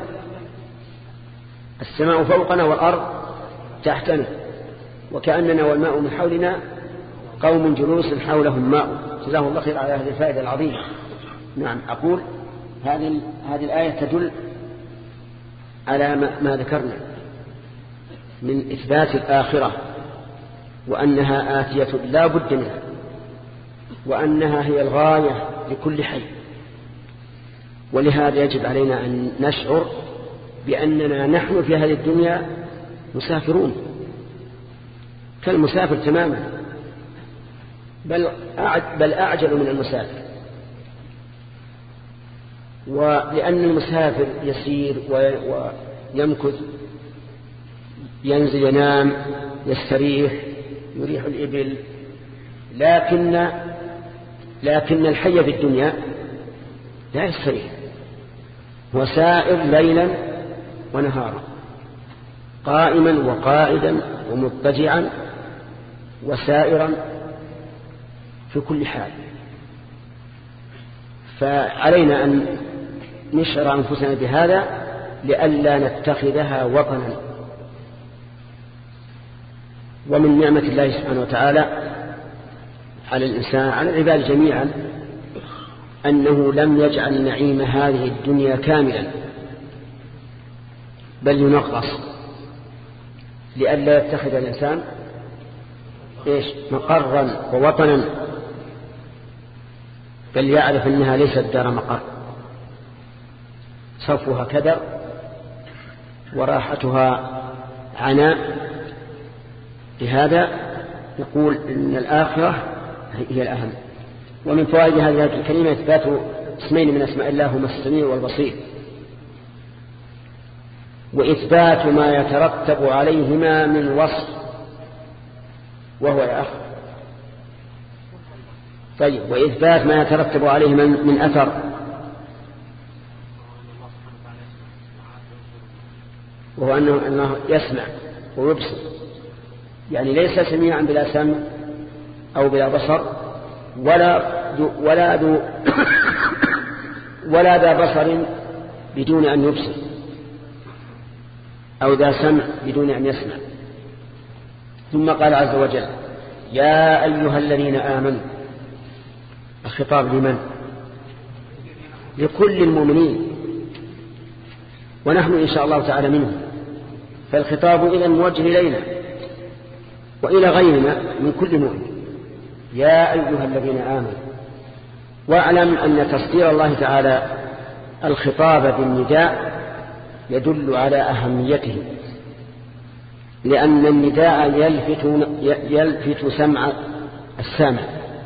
السماء فوقنا والأرض تحتنا وكأننا والماء من حولنا قوم جلوس حولهم ماء. جزاه الله خير على هذه الفائدة العظيمة. نعم أقول هذه هذه الآية تدل على ما, ما ذكرنا من إثبات الآخرة، وأنها آتية لا بد منها، وأنها هي الغاية لكل حي. ولهذا يجب علينا أن نشعر بأننا نحن في هذه الدنيا مسافرون كالمسافر تماما، بل بل أعجل من المسافر. ولأن المسافر يسير ويمكث، ينزل ينام يستريح يريح الإبل، لكن لكن الحي في الدنيا لا يستريح، هو سائر ليلا ونهارا، قائما وقائدا ومضطجعا وسائرا في كل حال. فعلينا أن نشعر أنفسنا بهذا لئلا نتخذها وطنا. ومن نعمة الله سبحانه وتعالى على الإنسان على العباد جميعا أنه لم يجعل نعيم هذه الدنيا كاملا، بل ينقص لئلا يتخذ الإنسان إيش مقرا ووطنا، بل يعرف أنها ليست دار مقر، صفوها كدر وراحتها عناء. لهذا يقول إن الآخرة هي الأهم. ومن فوائد هذه الآية الكريمة إثبات اسمين من أسماء الله هما السميع والبصير، وإثبات ما يترتب عليهما من وصف، وهو يا أخ طيب وإثبات ما يترتب عليهما من أثر، وهو أنه, أنه يسمع ويبصر، يعني ليس سميعا بلا سمع أو بلا بصر، ولا دو ولا دو ولا ذا بصر بدون أن يبصر، أو ذا سمع بدون أن يسمع. ثم قال عز وجل يا أيها الذين آمنوا، الخطاب لمن؟ لكل المؤمنين، ونحن إن شاء الله تعالى منهم، فالخطاب إذن موجه إلينا وإلى غيرنا من كل مؤمن. يا أيها الذين آمنوا، واعلم أن تصدير الله تعالى الخطاب بالنداء يدل على أهميته، لأن النداء يلفت, يلفت سمع السامع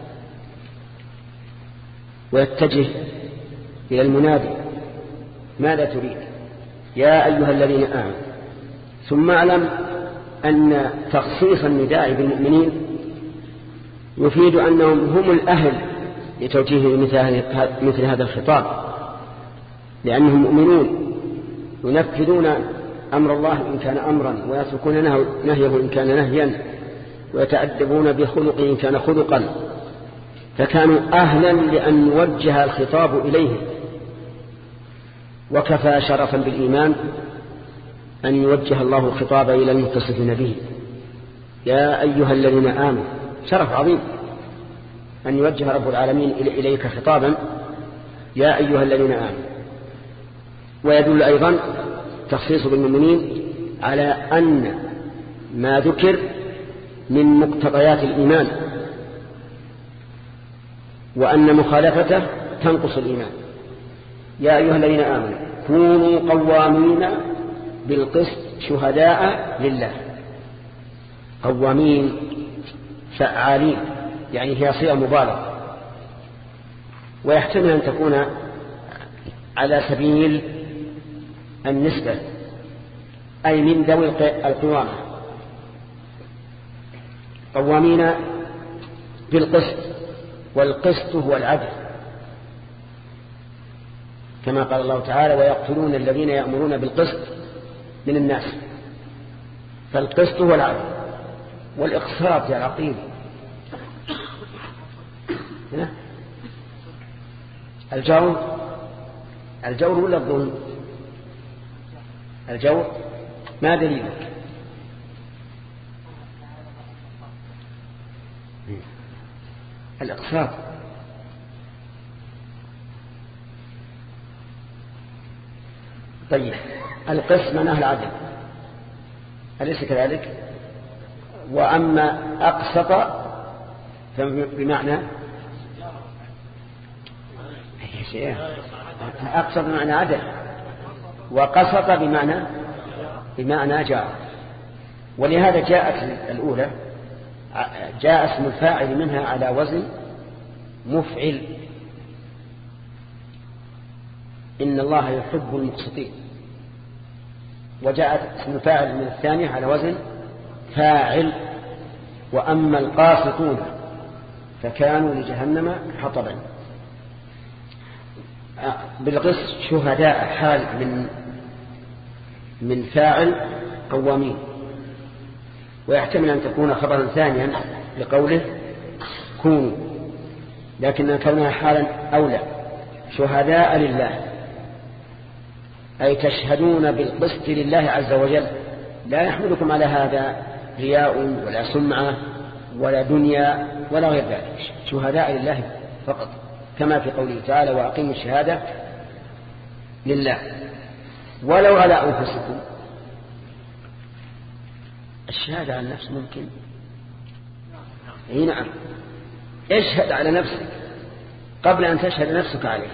ويتجه إلى المنادي ماذا تريد؟ يا أيها الذين آمنوا. ثم اعلم أن تخصيص النداء بالمؤمنين يفيد أنهم هم الأهل لتوجيه مثل هذا الخطاب، لأنهم مؤمنون ينفذون أمر الله إن كان أمرا، ويتركون نهيه إن كان نهيا، ويتأدبون بخلقه إن كان خلقا، فكانوا أهلا لأن يوجه الخطاب إليهم. وكفى شرفا بالإيمان أن يوجه الله الخطاب إلى المتصفين به. يا أيها الذين آمنوا، شرف عظيم أن يوجه رب العالمين إليك خطابا يا أيها الذين آمنوا. ويدل أيضا تخصيص بالمؤمنين على أن ما ذكر من مقتضيات الإيمان، وأن مخالفته تنقص الإيمان. يا أيها الذين آمنوا كونوا قوامين بالقسط شهداء لله. قوامين فعالين، يعني هي صيغة مبالغة، ويحتمل أن تكون على سبيل النسبة، أي من ذوي القوامة. قوامين بالقسط، والقسط هو العدل، كما قال الله تعالى ويقتلون الذين يأمرون بالقسط من الناس. فالقسط هو العدل، والإقساط يا العقيل الجور الجور ولا الظلم؟ الجور. ما دليلك؟ الإقساط. طيب القسط معناه العدل، أليس كذلك؟ وأما أقسط بمعنى أقسط بمعنى عدل، وقسط بمعنى بمعنى جار. ولهذا جاءت الأولى جاء اسم الفاعل منها على وزن مفعل، إن الله يحب المقسطين. وجاءت اسم الفاعل من الثانية على وزن فاعل. وأما القاسطون فكانوا لجهنم حطبا. بالقسط شهداء حال من من فاعل قوامين، ويحتمل أن تكون خبرا ثانيا لقوله كونوا، لكن كونها حالا أولى. شهداء لله أي تشهدون بالقسط لله عز وجل، لا يحملكم على هذا رياء ولا سمعة ولا دنيا ولا غير ذلك، شهداء لله فقط، كما في قوله تعالى وأقيموا الشهادة لله ولو على أنفسكم الشهادة على النفس ممكن. اي نعم، اشهد على نفسك قبل أن تشهد نفسك عليك.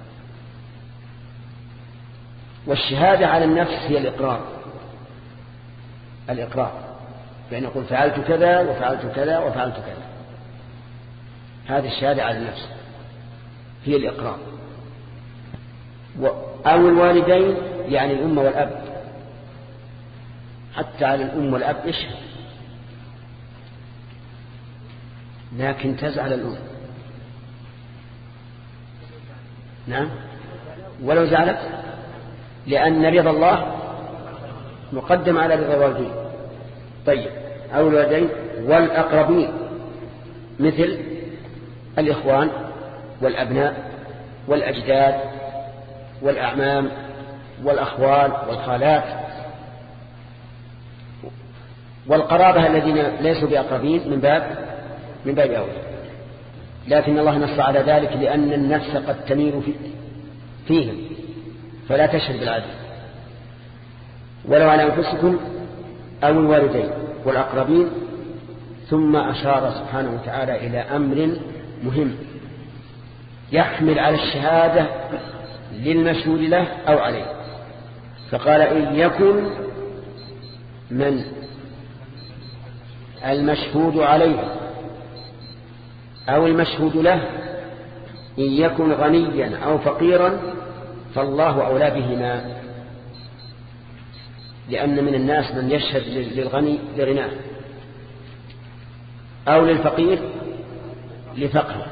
والشهادة على النفس هي الإقرار، الإقرار بأن يقول فعلت كذا وفعلت كذا وفعلت كذا. هذه الشهادة على النفس هي الإقرار. أو الوالدين يعني الأم والأب، حتى على الأم والأب اشهد، لكن تزعل الأم. نعم، ولو زعلت، لأن رضا الله مقدم على رضا الوالدين. طيب، أو الوالدين والأقربين مثل الإخوان والأبناء والأجداد والأعمام والأخوال والخالات والقرابة الذين ليسوا بأقربين من باب من باب أولى. لكن الله نص على ذلك لأن النفس قد تميل فيهم، فلا تشهد بالعدل. ولو على أنفسكم أو الوالدين والأقربين. ثم أشار سبحانه وتعالى إلى أمر مهم يحمل على الشهادة للمشهود له أو عليه، فقال إن يكن من المشهود عليه أو المشهود له إن يكن غنيا أو فقيرا فالله أولى بهما، لأن من الناس من يشهد للغني لغناه أو للفقير لفقره،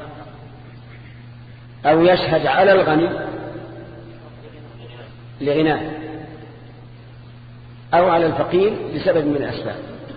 أو يشهد على الغني لغناه أو على الفقير لسبب من الأسباب.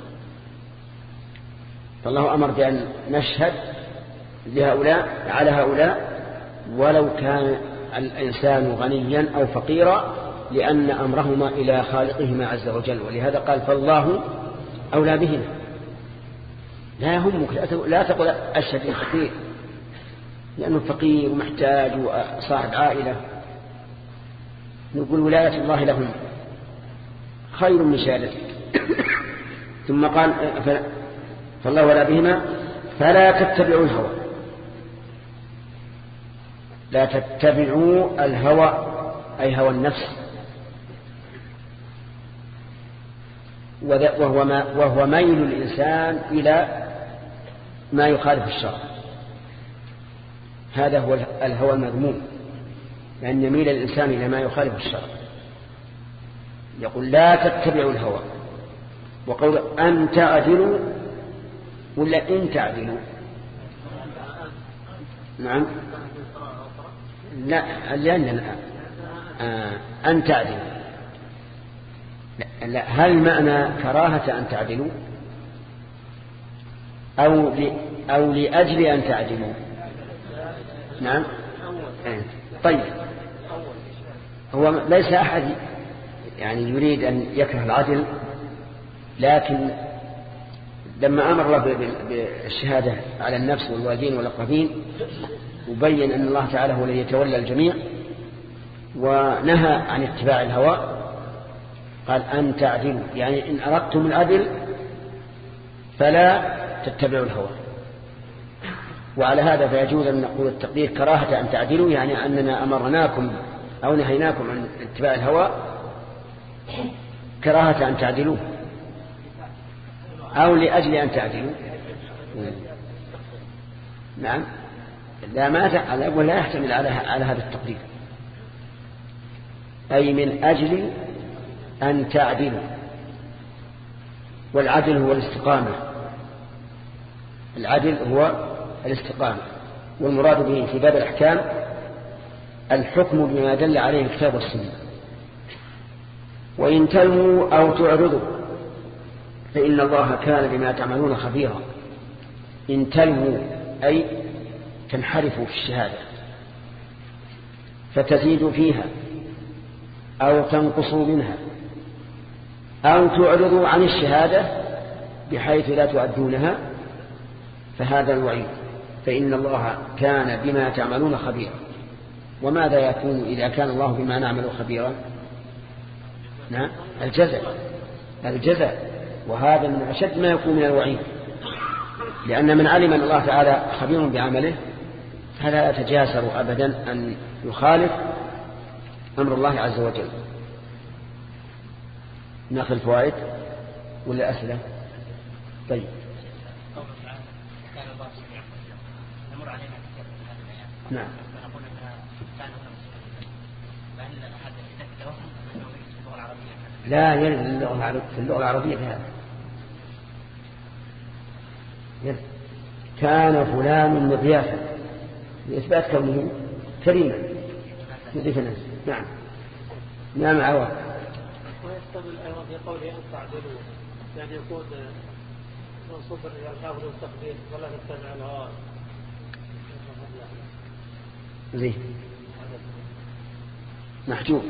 فالله أمر بأن نشهد لهؤلاء على هؤلاء ولو كان الإنسان غنيا أو فقيرا، لأن أمرهما إلى خالقهما عز وجل. ولهذا قال فالله أولى بهما. لا يهمك، لا تقول أشهد الفقير لأنه فقير ومحتاج وصاحب عائلة. نقول ولاية الله لهم خير من شهادتك. ثم قال فالله أولى بهما فلا تتبعوا الهوى، لا تتبعوا الهوى أي هوى النفس، وهو, ما وهو ميل الإنسان إلى ما يخالف الشرع. هذا هو الهوى المذموم، لأن يميل الإنسان إلى ما يخالف الشرع. يقول لا تتبعوا الهوى، وقول أن تعدلوا ولا إن تعدلوا. نعم، لا لأننا آه أن تعدلوا. لا, لا هل معنى كراهة أن تعدلوا أو ل أو لأجل أن تعدلوا؟ نعم. طيب، هو ليس أحد يعني يريد أن يكره العدل، لكن لما أمر الله بالشهادة على النفس والوالدين والأقربين وبين أن الله تعالى هو الذي يتولى الجميع، ونهى عن اتباع الهوى قال أن تعدلوا، يعني إن أردتم العدل فلا تتبعوا الهوى. وعلى هذا فيجوز أن نقول التقدير كراهة أن تعدلوا، يعني أننا أمرناكم أو نهيناكم عن اتباع الهوى كراهة أن تعدلوا أو لأجل أن تعدلوا. نعم، لا ما ولا يحتمل على على هذا التقدير، أي من أجل أن تعدلوا. والعدل هو الاستقامة، العدل هو الاستقامة، والمراد به في باب الأحكام الحكم بما دل عليه الكتاب والسنة. وإن تلموا أو تعرضوا فإن الله كان بما تعملون خبيرا. إن تلموا أي تنحرفوا في الشهادة فتزيدوا فيها أو تنقصوا منها أو تعرضوا عن الشهادة بحيث لا تؤدونها فهذا الوعيد. فإن الله كان بما تعملون خبيرا. وماذا يكون إذا كان الله بما نعمل خبيرا؟ نعم، الجزاء الجزاء وهذا من أشد ما يكون من الوعيد، لأن من علم أن الله تعالى خبير بعمله فلا يتجاسر أبدا أن يخالف أمر الله عز وجل. ناخذ الفوائد ولا أسئلة؟ طيب نعم. لا يرد في اللغة العربية في هذا. يرد كان فلان مضيافا لإثبات كونه كريما يضيف الناس. نعم نعم عوض. ويستمل أيضا في قوله أن تعدلوا، يعني يكون منصوبا إلى الحافظ والتقدير ولا نتبع الهوى. زين محجوب.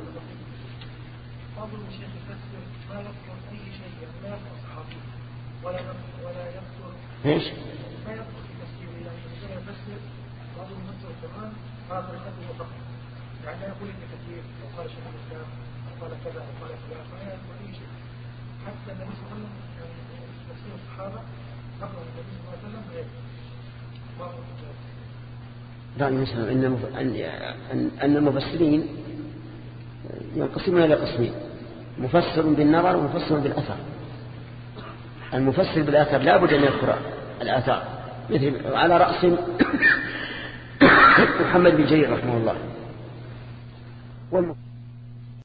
بعض الشيخ يفسر ما يذكر أي شيء لا يذكر صحابي ولا ولا يذكر ايش؟ ما يذكر في تفسيره، يعني مثلا يفسر بعض المفسر القرآن هذا الكتب فقط، يعني لا يقول ابن كثير أو قال شيخ الإسلام أو قال كذا أو قال كذا، فلا يذكر أي شيء. حتى النبي صلى الله عليه وسلم يعني تفسير الصحابة قبل النبي صلى الله عليه وسلم غير. لا مثلا أن أن المفسرين ينقسمون إلى قسمين: مفسر بالنظر ومفسر بالأثر. المفسر بالأثر لا بد أن يذكر الآثار، مثل على رأس محمد بن جرير رحمه الله.